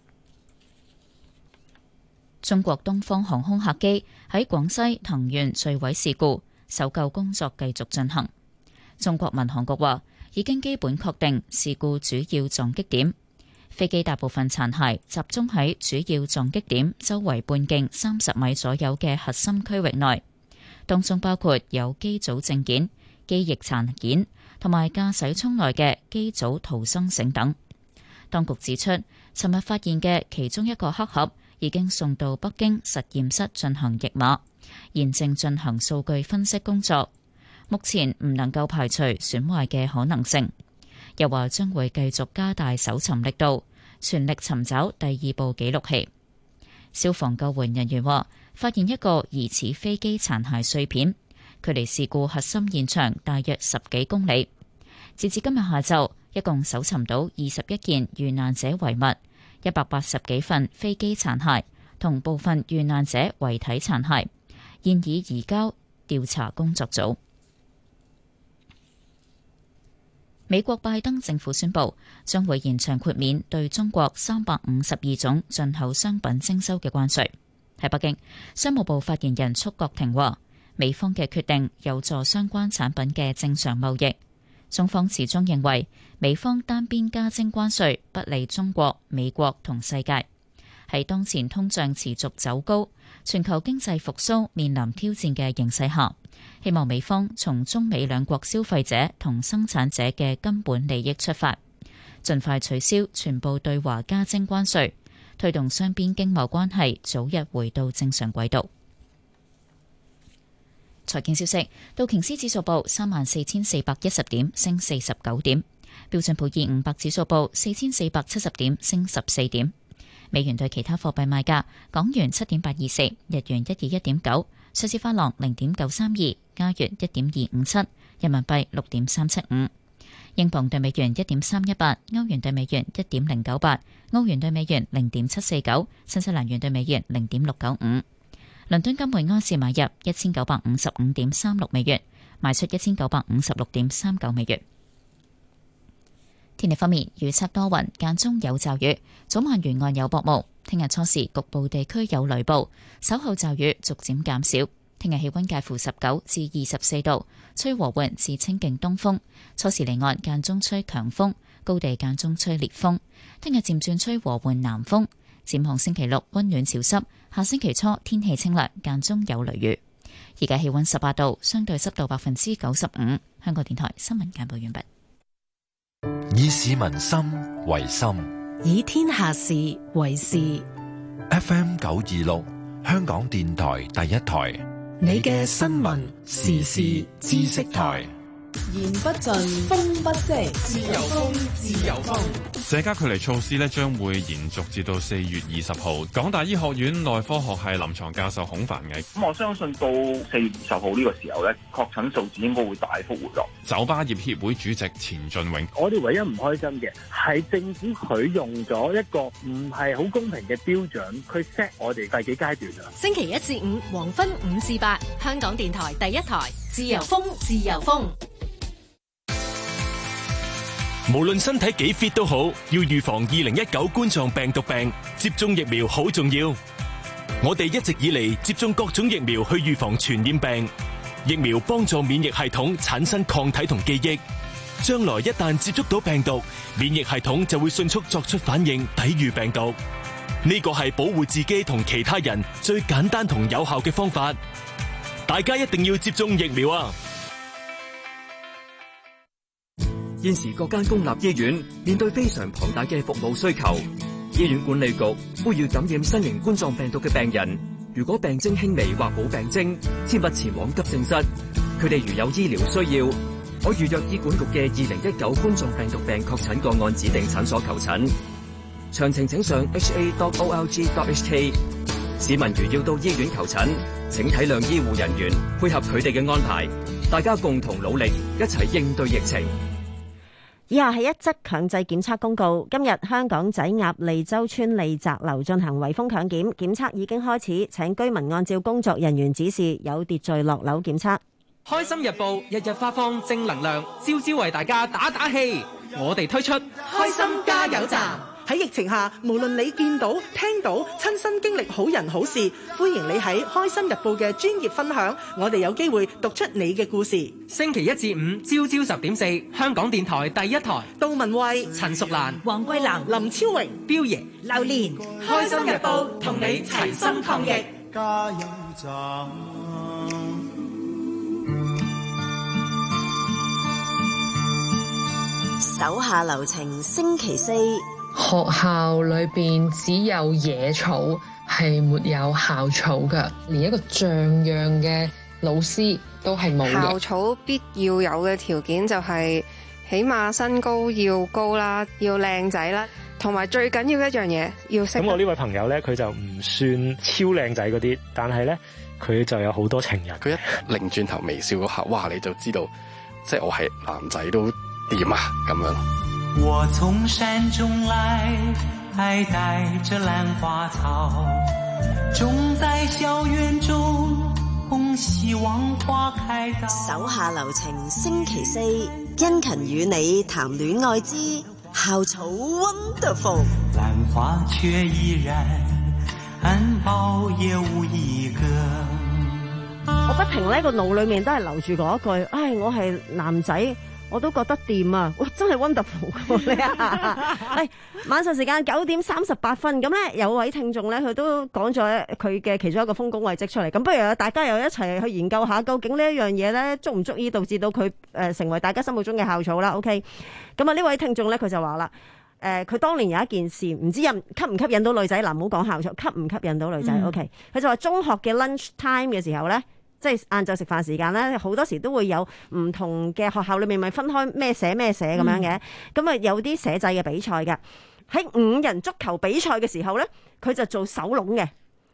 中國東方航空客機喺廣西藤縣墜毀事故，搜救工作繼續進行。中國民航局話，已經基本確定事故主要撞擊點，飛機大部分殘骸集中喺主要撞擊點周圍半徑三十米左右嘅核心區域內，當中包括有機組證件、機翼殘件同埋駕駛艙內嘅機組逃生繩等。當局指出，尋日發現嘅其中一個黑盒已經送到北京實驗室進行譯碼，現正進行數據分析工作，目前唔能夠排除損壞嘅可能性。又話將會繼續加大搜尋力度，全力尋找第二部記錄器。消防救援人員話，發現一個疑似飛機殘骸碎片，距離事故核心現場大約十幾公里。截至今日下晝，一共搜尋到二十一件遇難者遺物，一百八十幾份飛機殘骸同部分遇難者遺體殘骸，現已移交調查工作組。美國拜登政府宣布，將會延長豁免對中國三百五十二種進口商品徵收嘅關稅。喺北京，商務部發言人束國庭話，美方嘅決定有助相關產品嘅正常貿易。中方始終認為，美方單邊加徵關稅不利中國、美國同世界。喺當前通脹持續走高、全球經濟復甦面臨挑戰嘅形勢下，希望美方從中美兩國消費者同生產者嘅根本利益出發，盡快取消全部對華加徵關稅，推動雙邊經貿關係早日回到正常軌道。財經消息，道瓊斯指數報三萬四千四百一十點，升四十九點；標準普爾五百指數報四千四百七十點，升十四點。美元對其他貨幣賣價：港元七點八二四，日元一二一點九， 瑞士法郎零點九三二，加元一點二五七，人民幣六點三七五，英鎊對美元一點三一八，歐元對美元一點零九八，澳元對美元零點七四九，新西蘭元對美元零點六九五。倫敦金每安士買入一千九百五十五點三六美元，賣出一千九百五十六點三九美元。天氣方面，預測多雲，間中有驟雨，早晚沿岸有薄霧。聽日初時局部地區有雷暴，稍後驟雨逐漸減少。聽日氣溫介乎十九至二十四度，吹和緩至清勁東風。初時離岸間中吹強風，高地間中吹烈風。聽日漸轉吹和緩南風。展望星期六溫暖潮濕，下星期初天氣清涼，間中有雷雨。而家氣溫十八度，相對濕度百分之九十五。香港電台新聞簡報完畢。 以市民心為心， 以天下事為事。 F M 九二六，香港電台第一台， 你嘅新聞時事知識台。 言不盡，風不息，自由風，自由風。 社交距離措施咧將會延續至到四月二十號。港大醫學院內科學系臨床教授孔繁毅， 咁我相信到四月二十號呢個時候咧，確診數字應該會大幅回落。 酒吧業協會主席錢俊永， 我哋唯一唔開心嘅係政府佢用咗一個唔係好公平嘅標準，佢 set 我哋第幾階段啊？ 星期一至五黃昏五至八，香港電台第一台，自由風，自由風。 無論身體幾 fit 都好，要預防二零一九冠狀病毒病，接種疫苗好重要。我哋一直以嚟接種各種疫苗去預防傳染病，疫苗幫助免疫系統產生抗體同記憶，將來一旦接觸到病毒，免疫系統就會迅速作出反應，抵禦病毒。呢個係保護自己同其他人最簡單同有效嘅方法。大家一定要接種疫苗啊！ 現時各間公立醫院面對非常龐大嘅服務需求，醫院管理局呼籲感染新型冠狀病毒嘅病人，如果病徵輕微或冇病徵，切勿前往急症室。佢哋如有醫療需要，可預約醫管局嘅二零一九冠狀病毒病確診個案指定診所求診。詳情請上 h a dot o r g dot h k。市民如要到醫院求診，請體諒醫護人員，配合佢哋嘅安排，大家共同努力，一齊應對疫情。 以下係一則強制檢測公告。今日香港仔鴨脷洲村利澤樓進行圍封強檢，檢測已經開始，請居民按照工作人員指示有秩序落樓檢測。 開心日報日日發放正能量，朝朝為大家打打氣。我哋推出開心加油站。 喺疫情下，無論你見到、聽到、親身經歷好人好事，歡迎你喺開心日報嘅專頁分享，我哋有機會讀出你嘅故事。 星期一至五朝朝十點四，香港電台第一台， 杜文慧、 陳淑蘭、 黃桂蘭、林超榮、 標爺、 榴蓮，開心日報同你齊心抗疫。 加油站。 手下留情，星期四。 學校裏邊只有野草，係沒有校草嘅，連一個像樣嘅老師都係冇嘅。 校草必要有嘅條件就係起碼身高要高啦，要靚仔啦，同埋最緊要一樣嘢要識。 咁我呢位朋友咧，佢就唔算超靚仔嗰啲，但係咧佢就有好多情人。 佢一擰轉頭微笑嗰下，哇！你就知道，即係我係男仔都掂啊咁樣。 我從山中來，還帶着蘭花草，種在校園中，希望花開到。 手下留情，星期四，殷勤與你談戀愛之校草 Wonderful。 蘭花卻依然，含苞也無一個。 我不停呢個腦裏面都係留住嗰一句，唉，我係男仔。我都覺得掂啊！哇，真係 wonderful 㗎你啊！誒，晚上時間九點三十八分，咁咧有位聽眾咧，佢都講咗佢嘅其中一個豐功偉績出嚟。咁不如大家又一齊去研究下，究竟呢一樣嘢咧，足唔足以導致到佢誒成為大家心目中嘅校草啦 ？OK， 咁啊呢位聽眾咧，佢就話啦，誒、呃，佢當年有一件事，唔知吸唔吸引到女仔嗱，唔好講校草，吸唔吸引到女仔、嗯、？OK， 佢就話中學嘅 lunch time 嘅時候咧。即係晏晝食飯時間咧，好多時都會有唔同嘅學校裏面咪分開咩社咩社咁樣嘅，咁啊、嗯、有啲社制嘅比賽嘅。喺五人足球比賽嘅時候咧，佢就做手籠嘅。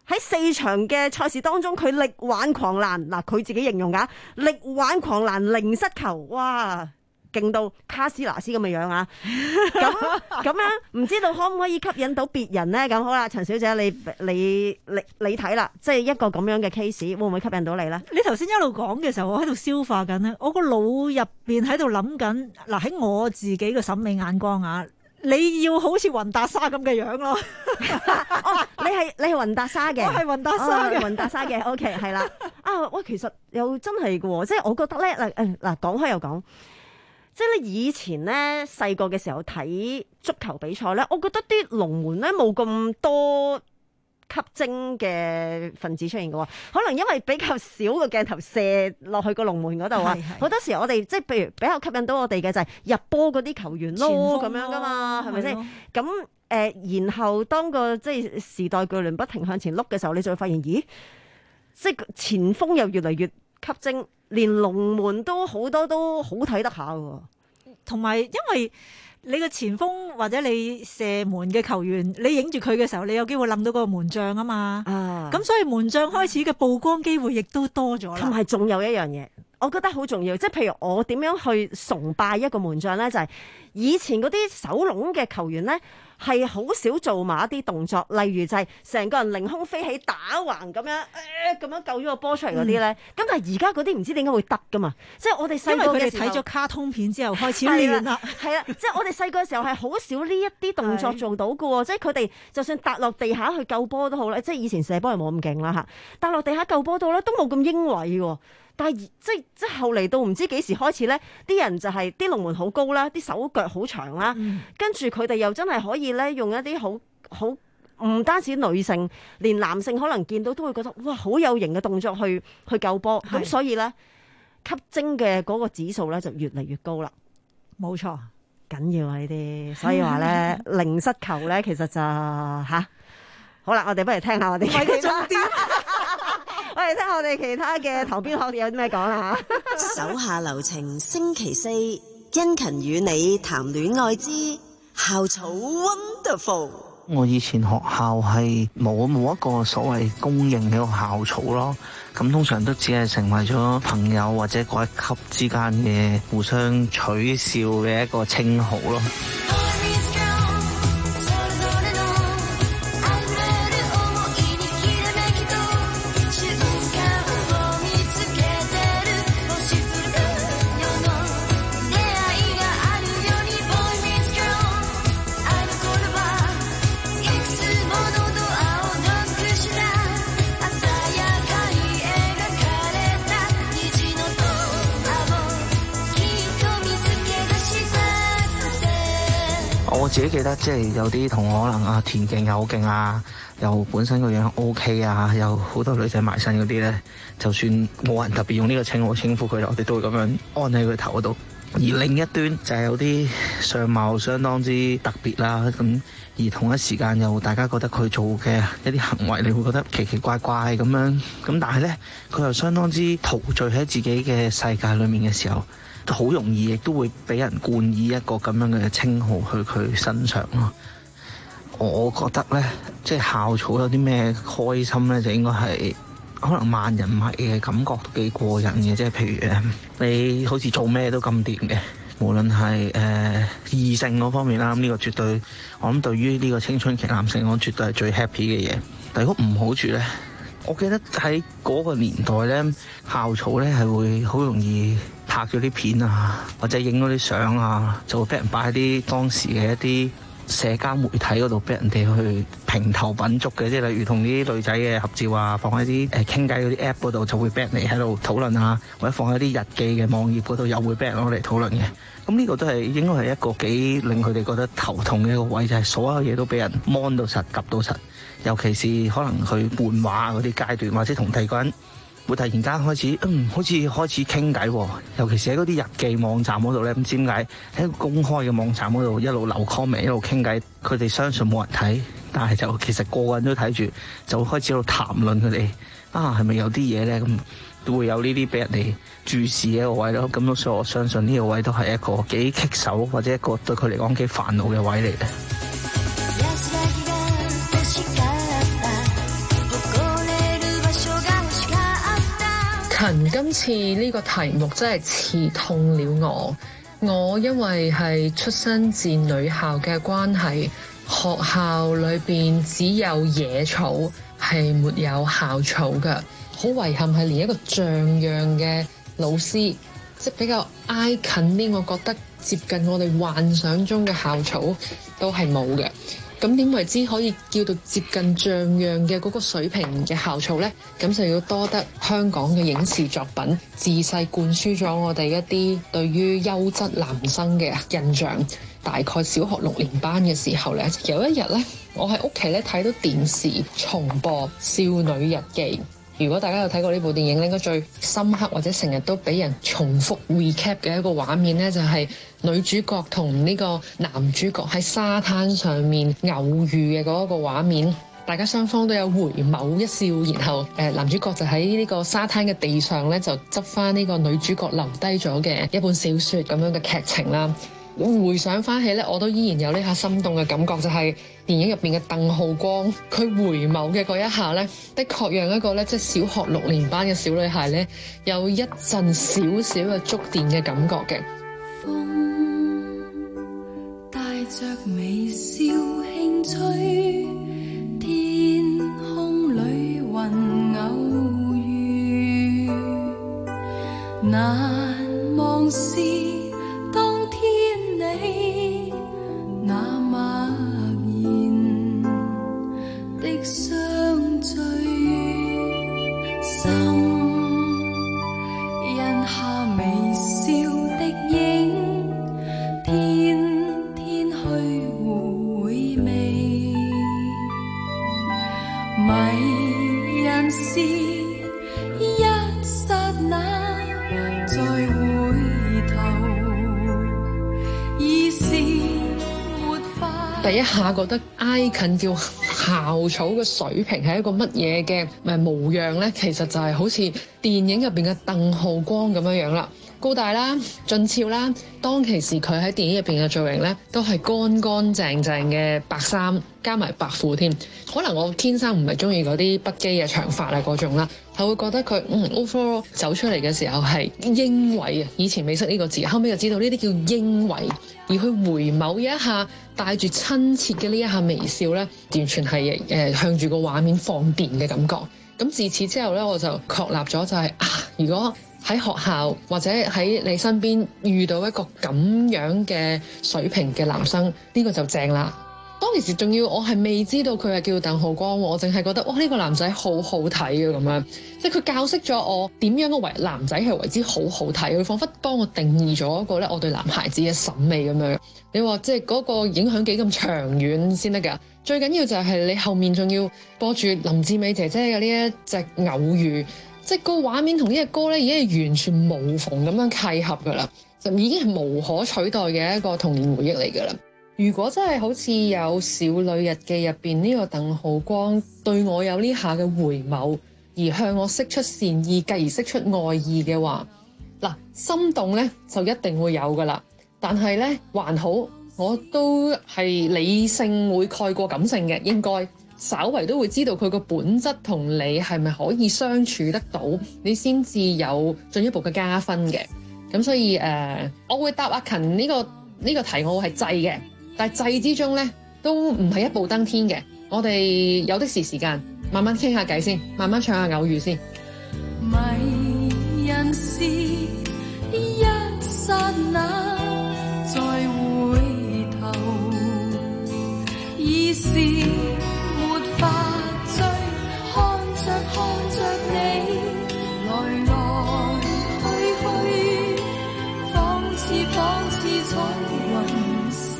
喺四場嘅賽事當中，佢力挽狂瀾。嗱，佢自己形容㗎，力挽狂瀾零失球，哇！勁到卡斯拿斯咁嘅樣啊！咁咁樣唔知道可唔可以吸引到別人呢？咁好啦，陳小姐，你你你你睇啦，即係一個咁樣嘅 case，會唔會吸引到你呢？ 你頭先一路講嘅時候，我喺度消化緊咧，我個腦入邊喺度諗緊，嗱喺我自己嘅審美眼光啊，你要好似雲達莎咁嘅樣咯。 哦，你係你係雲達莎嘅， 我係雲達莎嘅， 雲達莎嘅。OK， 係啦。啊，喂，其實又真係嘅喎，即係我覺得咧，嗱誒嗱講開又講。即係咧，以前咧細個嘅時候睇足球比賽咧，我覺得啲龍門咧冇咁多吸睛嘅分子出現嘅喎，可能因為比較少個鏡頭射落去個龍門嗰度啊，好多時我哋即係譬如比較吸引到我哋嘅就係入波嗰啲球員咯，咁樣噶嘛，係咪先？咁誒、呃，然後當個即係時代巨輪不停向前碌嘅時候，你就會發現，咦，即係前鋒又越嚟越吸睛。連龍門都好多都好睇得下喎， 同埋因為你個前鋒或者你射門嘅球員，你影住佢嘅時候，你有機會諗到個門將啊嘛，咁、啊、所以門將開始嘅曝光機會亦都多咗啦。同埋仲有一樣嘢，我覺得好重要，即係譬如我點樣去崇拜一個門將咧，就係、是、以前嗰啲守籠嘅球員咧。係好少做埋一啲動作，例如就係成個人凌空飛起打橫咁樣，誒、呃、咁樣救咗個波出嚟嗰啲咧。咁、嗯、但係而家嗰啲唔知點解會得噶嘛？即係我哋細個嘅時候， 因為佢哋睇咗卡通片之後開始練啦。 係啊，即係我哋細個嘅時候係好少呢一啲動作做到嘅喎。即係佢哋就算踏落地下去救波都好啦，即係以前射波係冇咁勁啦嚇，踏落地下救波到咧都冇咁英偉喎。但係即係即係後嚟到唔知幾時開始咧，啲人就係啲龍門好高啦，啲手腳好長啦，嗯、跟住佢哋又真係可以咧用一啲好好唔單止女性，連男性可能見到都會覺得哇好有型嘅動作去去救波，咁所以咧吸睛嘅嗰個指數咧就越嚟越高啦。 冇錯， 緊要啊呢啲，所以話咧零失球咧其實就吓好啦，我哋不如聽下我哋嘅重點。我哋聽下我哋其他嘅投標學有啲咩講啦吓。手下留情，星期四殷勤與你談戀愛之校草 Wonderful。 我以前學校係冇冇一個所謂公認嘅一個校草咯，咁通常都只係成為咗朋友或者嗰一級之間嘅互相取笑嘅一個稱號咯。我自己記得，即係有啲同學可能啊田徑又好勁啊，又本身個樣 OK 啊，有好多女仔埋身嗰啲咧，就算冇人特別用呢個稱號稱呼佢，我哋都會咁樣安喺佢頭嗰度。而另一端就係有啲相貌相當之特別啦，咁而同一時間又大家覺得佢做嘅一啲行為，你會覺得奇奇怪怪咁樣。咁但係咧，佢又相當之陶醉喺自己嘅世界裏面嘅時候，好容易亦都會俾人冠以一個咁樣嘅稱號去佢身上咯。我覺得咧，即係校草有啲咩開心咧，就應該係可能萬人迷嘅感覺都幾過癮嘅。即係譬如誒，你好似做咩都咁掂嘅，無論係誒異性嗰方面啦，咁呢個絕對我諗對於呢個青春期男性講絕對係最 happy 嘅嘢。但係如果唔好處咧，我記得喺嗰個年代咧，校草咧係會好容易拍咗啲片啊，或者影咗啲相啊，就會俾人擺喺啲當時嘅一啲社交媒體嗰度，俾人哋去評頭品足嘅。即係例如同啲女仔嘅合照啊，放喺啲誒傾偈嗰啲 app 嗰度，就會俾人哋喺度討論啊，或者放喺啲日記嘅網頁嗰度，又會俾人攞嚟討論嘅。咁呢個都係應該係一個幾令佢哋覺得頭痛嘅一個位，就係所有嘢都俾人 mon 到實，及到實。尤其是可能佢漫畫嗰啲階段，或者同第二個人會突然間開始，嗯，好似開始傾偈喎。尤其是喺嗰啲日記網站嗰度咧，唔知點解喺公開嘅網站嗰度一路留 comment 一路傾偈，佢哋相信冇人睇，但係就其實個個人都睇住，就會開始喺度談論佢哋啊，係咪有啲嘢咧？咁都會有呢啲俾人哋注視嘅一個位咯。咁所以我相信呢個位都係一個幾棘手，或者一個對佢嚟講幾煩惱嘅位嚟嘅。 今次呢個題目真係刺痛了我。我因為係出身自女校嘅關係，學校裏邊只有野草，係沒有校草嘅。好遺憾係連一個像樣嘅老師，即係比較挨近啲，我覺得接近我哋幻想中嘅校草都係冇嘅。咁點為之可以叫做接近像樣嘅嗰個水平嘅校草呢？咁就要多得香港嘅影視作品自細灌輸咗我哋一啲對於優質男生嘅印象。大概小學六年班嘅時候呢，有一日呢，我喺屋企咧睇到電視重播《少女日記》。如果大家有睇過呢部電影，應該最深刻或者成日都俾人重複 recap 嘅一個畫面呢，就係女主角同呢個男主角喺沙灘上面偶遇嘅嗰一個畫面。大家雙方都有回眸一笑，然後誒男主角就喺呢個沙灘嘅地上咧，就執翻呢個女主角留低咗嘅一本小説咁樣嘅劇情啦。回想翻起咧，我都依然有呢下心動嘅感覺，就係電影入邊嘅鄧浩光，佢回眸嘅嗰一下咧，的確讓一個咧即係小學六年班嘅小女孩咧，有一陣少少嘅觸電嘅感覺嘅。 風帶着微笑輕吹，天空裏雲偶遇，難忘是當天你那默然的相聚，心印下微笑的影，天天去回味，迷人是一剎那再回第一下覺得挨近叫校草嘅水平係一個乜嘢嘅誒模樣呢？其實就係好似電影入邊嘅鄧浩光咁樣樣啦，高大啦，俊俏啦。當其時佢喺電影入邊嘅造型呢，都係乾乾淨淨嘅白衫加埋白褲添。可能我天生唔係中意嗰啲不羈嘅長髮啊嗰種啦，係會覺得佢嗯 overall 走出嚟嘅時候係英偉啊！以前未識呢個字，後尾就知道呢啲叫英偉。而佢回眸一下，帶住親切嘅呢一下微笑咧，完全係誒、呃、向住個畫面放電嘅感覺。咁自此之後咧，我就確立咗就係、是、啊，如果喺學校或者喺你身邊遇到一個咁樣嘅水平嘅男生，呢、這個就正啦。當其時仲要我係未知道佢係叫鄧浩光，我淨係覺得哇呢、這個男仔好好睇啊咁樣，即係佢教識咗我點樣嘅為男仔係為之好好睇，佢彷彿幫我定義咗一個咧我對男孩子嘅審美咁樣。你話即係嗰個影響幾咁長遠先得㗎？最緊要就係你後面仲要播住林志美姐姐嘅呢一隻偶遇，即係個畫面同呢隻歌咧已經係完全無縫咁樣契合㗎啦，就已經係無可取代嘅一個童年回憶嚟㗎啦。如果真係好似有《少女日記》入邊呢個鄧浩光對我有呢下嘅回眸，而向我釋出善意，繼而釋出愛意嘅話，嗱，心動呢就一定會有噶啦。但係呢，還好，我都係理性會蓋過感性嘅，應該稍為都會知道佢個本質同你係咪可以相處得到，你先至有進一步嘅加分嘅。咁所以誒、呃，我會答阿勤呢個呢個題，我係制嘅。但係制之中咧，都唔係一步登天嘅。我哋有的是時間，慢慢傾下偈先，慢慢唱下偶遇先。 迷人是一剎那，再回頭，已是沒法追，看着看着你，來來去去，仿似仿似彩雲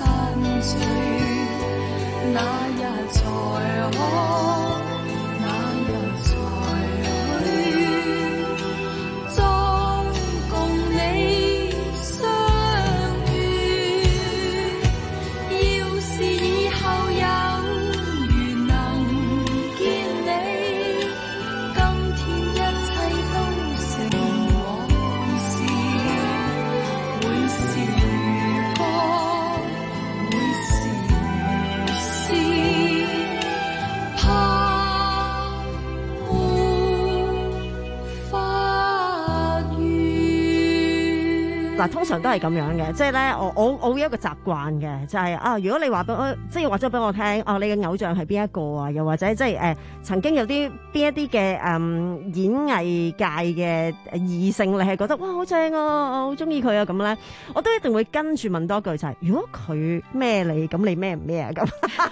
那日才可，那日才去，終共你相遇。要是以後有緣能見你，今天一切都成往事，會是如歌，會是嗱，通常都係咁樣嘅，即係咧，我我我會有一個習慣嘅，就係、是、啊，如果你話俾我，即係話咗俾我聽，哦、啊，你嘅偶像係邊一個啊？又或者即係誒，曾經有啲邊一啲嘅誒演藝界嘅異性，你係覺得哇好正啊，我好中意佢啊咁咧，我都一定會跟住問多句就係、是，如果佢咩你，咁你咩唔咩啊？咁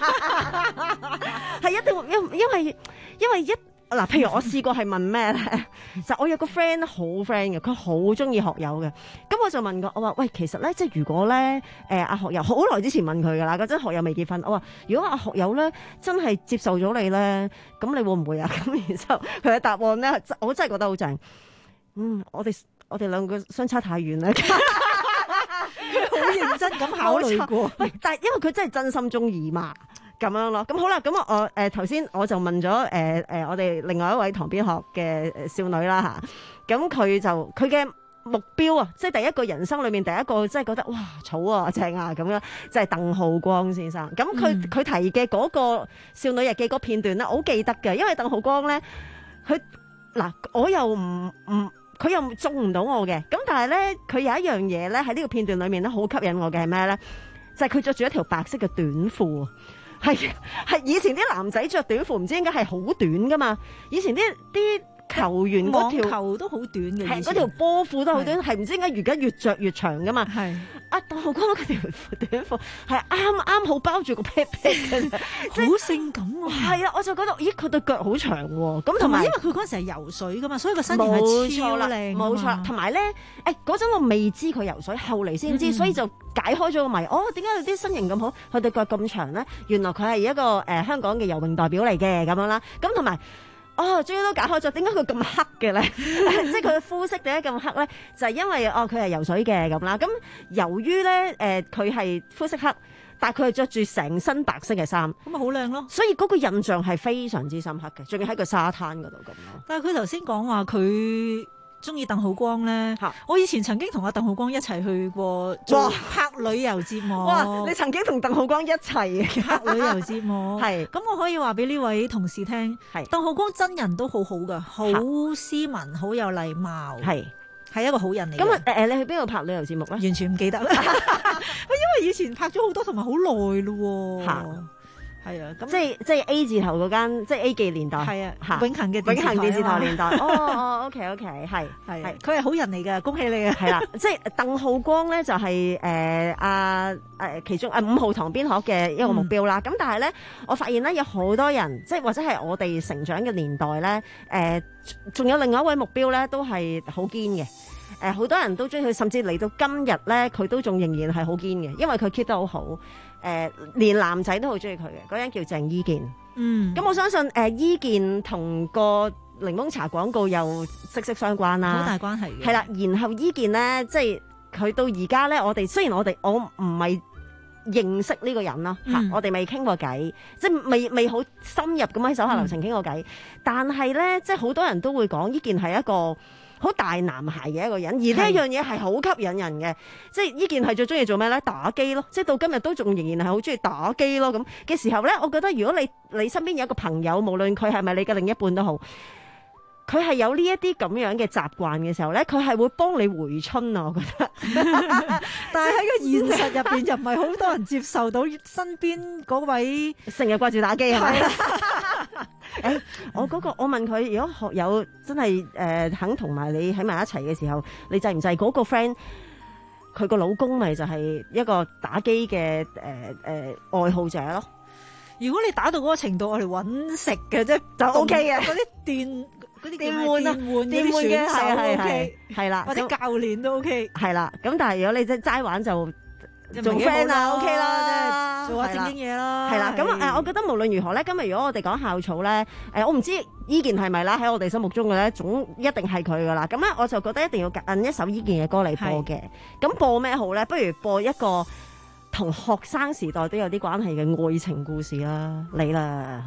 係一定會，因因為因為一。嗱，譬如我試過係問咩咧，就我有個 friend 好 friend 嘅，佢好中意學友嘅，咁我就問過，我話喂，其實咧，即係如果咧，誒阿學友好耐之前問佢噶啦，嗰陣學友未結婚，我話如果阿學友咧真係接受咗你咧，咁你會唔會啊？咁然之後佢嘅答案咧，我真係覺得好正，嗯，我哋我哋兩個相差太遠啦，佢好認真咁考慮過，但係因為佢真係真心中意嘛。咁樣咯，咁好啦，咁我誒頭先我就問咗誒誒我哋另外一位旁邊學嘅少女啦嚇，咁佢就佢嘅目標啊，即係第一個人生裏面第一個即係覺得哇草啊正啊咁樣，就係鄧浩光先生。咁佢佢提嘅嗰個少女日記嗰片段咧，我好記得嘅，因為鄧浩光咧，佢嗱我又唔唔佢又中唔到我嘅，咁但係咧佢有一樣嘢咧喺呢個片段裏面咧好吸引我嘅係咩咧？就係佢着住一條白色嘅短褲。係係以前啲男仔着短褲唔知點解係好短噶嘛，以前啲啲球員嗰條球都好短嘅， 係嗰條波褲都好短，係唔知點解而家越着越長噶嘛。係阿鄧浩光嗰條短褲係啱啱好包住個 pat pat 嘅， 好性感喎。 係啊，我就覺得咦佢對腳好長喎。咁同埋因為佢嗰陣時係游水噶嘛，所以個身形係超靚。冇錯， 同埋咧誒嗰陣我未知佢游水，後嚟先知，嗯、所以就解開咗個謎。哦，點解佢啲身形咁好，佢對腳咁長咧？原來佢係一個誒、呃、香港嘅游泳代表嚟嘅咁樣啦。咁同埋。哦，終於都解開咗，點解佢咁黑嘅咧？即係佢嘅膚色點解咁黑咧？就係、是、因為哦，佢係游水嘅咁啦。咁由於咧，誒佢係膚色黑，但係佢係着住成身白色嘅衫， 咁咪好靚咯。 所以嗰個印象係非常之深刻嘅，仲要喺個沙灘嗰度咁咯。 但係佢頭先講話佢中意鄧浩光咧，我以前曾經同阿鄧浩光一齊去過做拍旅遊節目。 哇！你曾經同鄧浩光一齊拍旅遊節目，係咁我可以話俾呢位同事聽，係鄧浩光真人都好好噶，好斯文，好有禮貌，係係一個好人嚟。 咁啊誒，你去邊度拍旅遊節目咧？ 完全唔記得啦，因為以前拍咗好多，同埋好耐咯。係啊，咁即係即係 A 字頭嗰間，即係 A 記年代。 係啊，永恆嘅永恆電視台年代。哦哦，OK OK，係係， 佢係好人嚟㗎，恭喜你啊！ 係啦，即係鄧浩光咧，就係誒阿誒其中誒五號塘邊學嘅一個目標啦。咁、嗯、但係咧，我發現咧有好多人，即係或者係我哋成長嘅年代咧，誒、呃、仲有另外一位目標咧，都係好堅嘅。誒、呃、好多人都中意佢，甚至嚟到今日咧，佢都仲仍然係好堅嘅，因為佢 keep 得好好。誒、呃，連男仔都好中意佢嘅，嗰人叫鄭伊健。嗯，咁我相信誒、呃，伊健同個檸檬茶廣告又息息相關啦， 好大關係嘅。 係啦，然後伊健咧，即係佢到而家咧，我哋雖然我哋我唔係認識呢個人啦，吓、嗯，我哋未傾過偈，即係未未好深入咁喺手下留情傾過偈、嗯，但係咧，即係好多人都會講伊健係一個好大男孩嘅一個人，而呢一樣嘢係好吸引人嘅，即係呢件係最中意做咩咧？打機咯，即係到今日都仲仍然係好中意打機咯。咁嘅時候咧，我覺得如果你你身邊有一個朋友，無論佢係咪你嘅另一半都好，佢係有呢一啲咁樣嘅習慣嘅時候咧，佢係會幫你回春啊！我覺得， 但係喺個現實入邊，又唔係好多人接受到身邊嗰位成日掛住打機係咪？誒、欸，我嗰、那個我問佢，如果學友真係誒、呃、肯同埋你喺埋一齊嘅時候，你制唔制？嗰個 friend 佢個老公咪就係一個打機嘅誒誒愛好者咯。 如果你打到嗰個程度，我哋揾食嘅啫，就 O K 嘅。嗰啲電嗰啲電玩啊，電玩嘅係係係係啦，或者教練都 O K。係啦，咁但係如果你真係齋玩就。做 friend 啊 ，OK 啦，即係做下正經嘢啦。係啦，咁誒、呃，我覺得無論如何咧，今日如果我哋講校草咧，誒、呃，我唔知伊健係咪啦，喺我哋心目中嘅咧，總一定係佢噶啦。咁咧，我就覺得一定要揀一首伊健嘅歌嚟播嘅。咁播咩好咧？不如播一個同學生時代都有啲關係嘅愛情故事啦，嚟啦！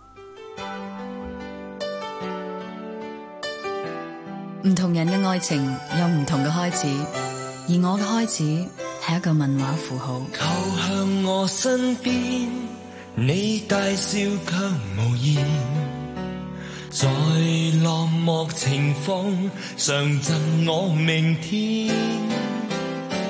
唔同人嘅愛情有唔同嘅開始，而我嘅開始係一個問號符號。 靠向我身邊，你大笑卻無言，在落寞情況上贈我明天。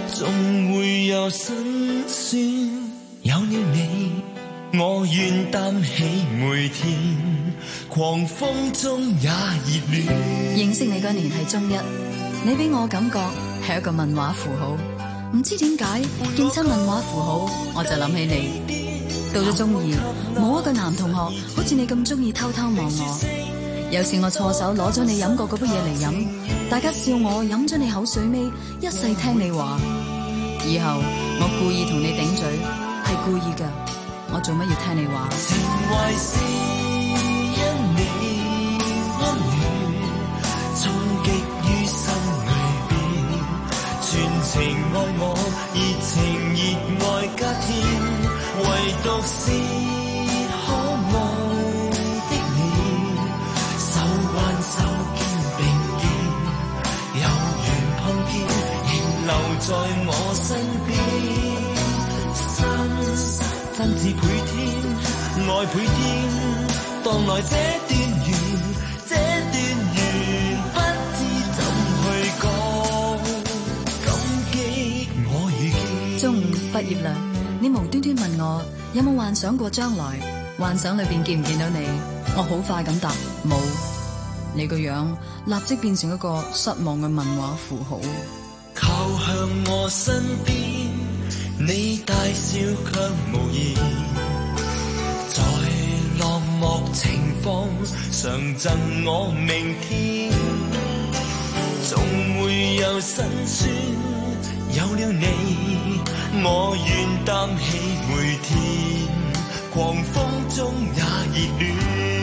總會有辛酸。有了你，我願擔起每天，狂風中也熱戀。 認識你嗰年係中一，你俾我感覺係一個問話符號，唔知點解見親問話符號我就諗起你。到咗中二，冇一個男同學好似你咁中意偷偷望我。有時我錯手攞咗你飲過嗰杯嘢嚟飲，大家笑我飲咗你口水尾，一世聽你話。以後我故意同你頂嘴，係故意噶，我做乜要聽你話？ 情懷是因你溫暖，衝擊於心裏邊，全情愛我，熱情熱愛加添。唯獨是可愛的你，手挽手肩並肩，有緣碰見，仍留在我身邊。心真摯倍添，愛倍添，當來這段緣，這段緣不知怎去講，感激我遇見。 中午畢業啦。你無端端問我有冇幻想過將來，幻想裏邊見唔見到你？我好快咁答冇。你個樣立即變成一個失望嘅問話符號。 靠向我身邊，你大笑卻無言，在落寞情況常贈我明天，總會有辛酸，有了你我願擔起每天，狂風中也熱戀，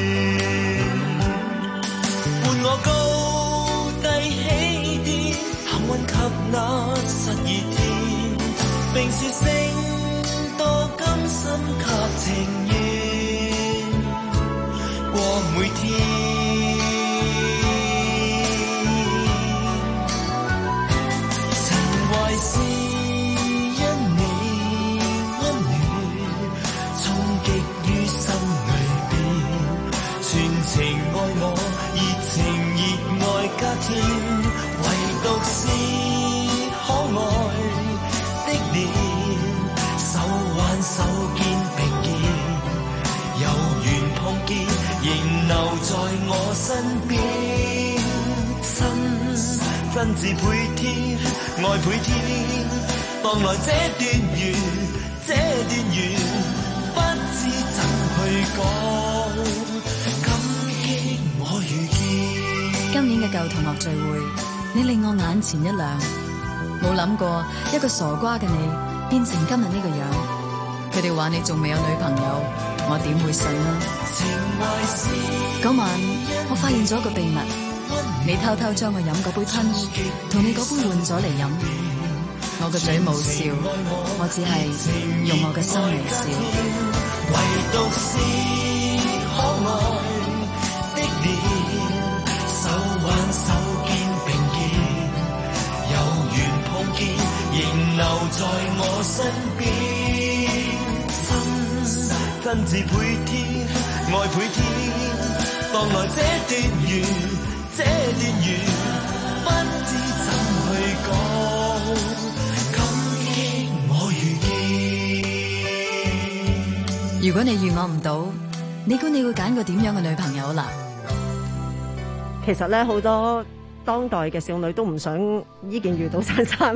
伴我高低起跌，幸運及那實熱天，並說聲多甘心及情願，過每天。情懷是情愛我，熱情熱愛加添，唯獨是可愛的臉，手挽手肩並肩，有緣碰見，仍留在我身邊。心真摯倍添，愛倍添，當來這段緣，這段緣不知怎去講。 今年嘅舊同學聚會，你令我眼前一亮，冇諗過一個傻瓜嘅你變成今日呢個樣。佢哋話你仲未有女朋友，我點會信呢？嗰晚我發現咗一個秘密，你偷偷將我飲嗰杯吞同你嗰杯換咗嚟飲。我個嘴冇笑，我只係用我嘅心嚟笑。 唯獨是可愛的臉，手挽手肩並肩，有緣碰見，仍留在我身邊。心真摯倍添，愛倍添，當來這段緣，這段緣不知怎去講，感激我遇見。 如果你遇我唔到，你估你會揀個點樣嘅女朋友啦？ 其實咧，好多當代嘅少女都唔想依件遇到珊珊。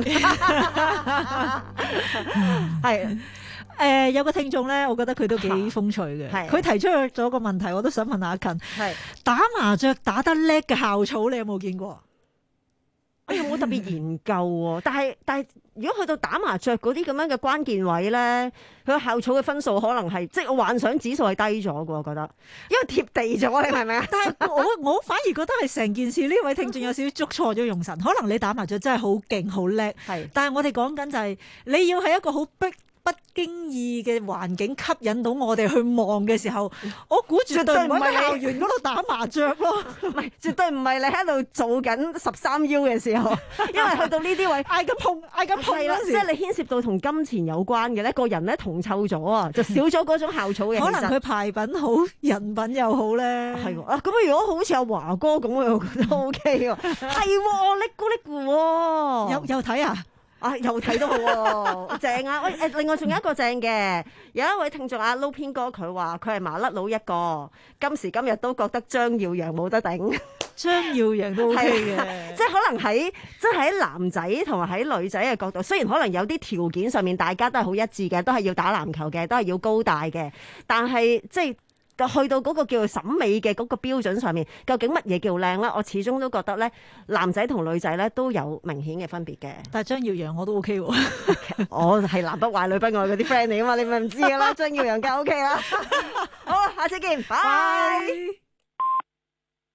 係誒、呃，有個聽眾咧，我覺得佢都幾風趣嘅。佢提出咗個問題，我都想問阿勤。係打麻雀打得叻嘅校草，你有冇見過？ 我有冇特別研究喎？但係但係，如果去到打麻雀嗰啲咁樣嘅關鍵位咧，佢個校草嘅分數可能係即係幻想指數係低咗嘅，我覺得，因為貼地咗，你係咪啊？ 但係我我反而覺得係成件事呢位聽眾有少少捉錯咗用神，可能你打麻雀真係好勁好叻，係，但係我哋講緊就係、是、你要係一個好逼。不經意嘅環境吸引到我哋去望嘅時候，我估絕對唔係喺校園嗰度打麻雀咯， 唔係絕對唔係你喺度做緊十三邀嘅時候，因為去到呢啲位嗌緊碰嗌緊碰嗰時，即係你牽涉到同金錢有關嘅咧，個人咧銅臭咗啊，就少咗嗰種校草嘅。 可能佢牌品好，人品又好咧。 係啊，咁如果好似阿華哥咁，我又覺得 O K 喎。係喎，叻咕叻咕喎， 有有睇啊！ 啊，又睇到喎，正啊！喂，誒，另外仲有一個正嘅，有一位聽眾阿 Low 編哥，佢話佢係麻甩佬一個，今時今日都覺得張耀揚冇得頂。 張耀揚都 OK 嘅， 即係可能喺即係喺男仔同埋喺女仔嘅角度，雖然可能有啲條件上面大家都係好一致嘅，都係要打籃球嘅，都係要高大嘅，但係即係。去到嗰個叫做審美嘅嗰個標準上面，究竟乜嘢叫靚咧？我始終都覺得咧，男仔同女仔咧都有明顯嘅分別嘅。 但係張耀揚我都 OK 喎， 我係男不壞女不愛嗰啲 friend 嚟噶嘛，你咪唔知噶啦。張耀揚梗係 OK 啦。好，下次見，拜。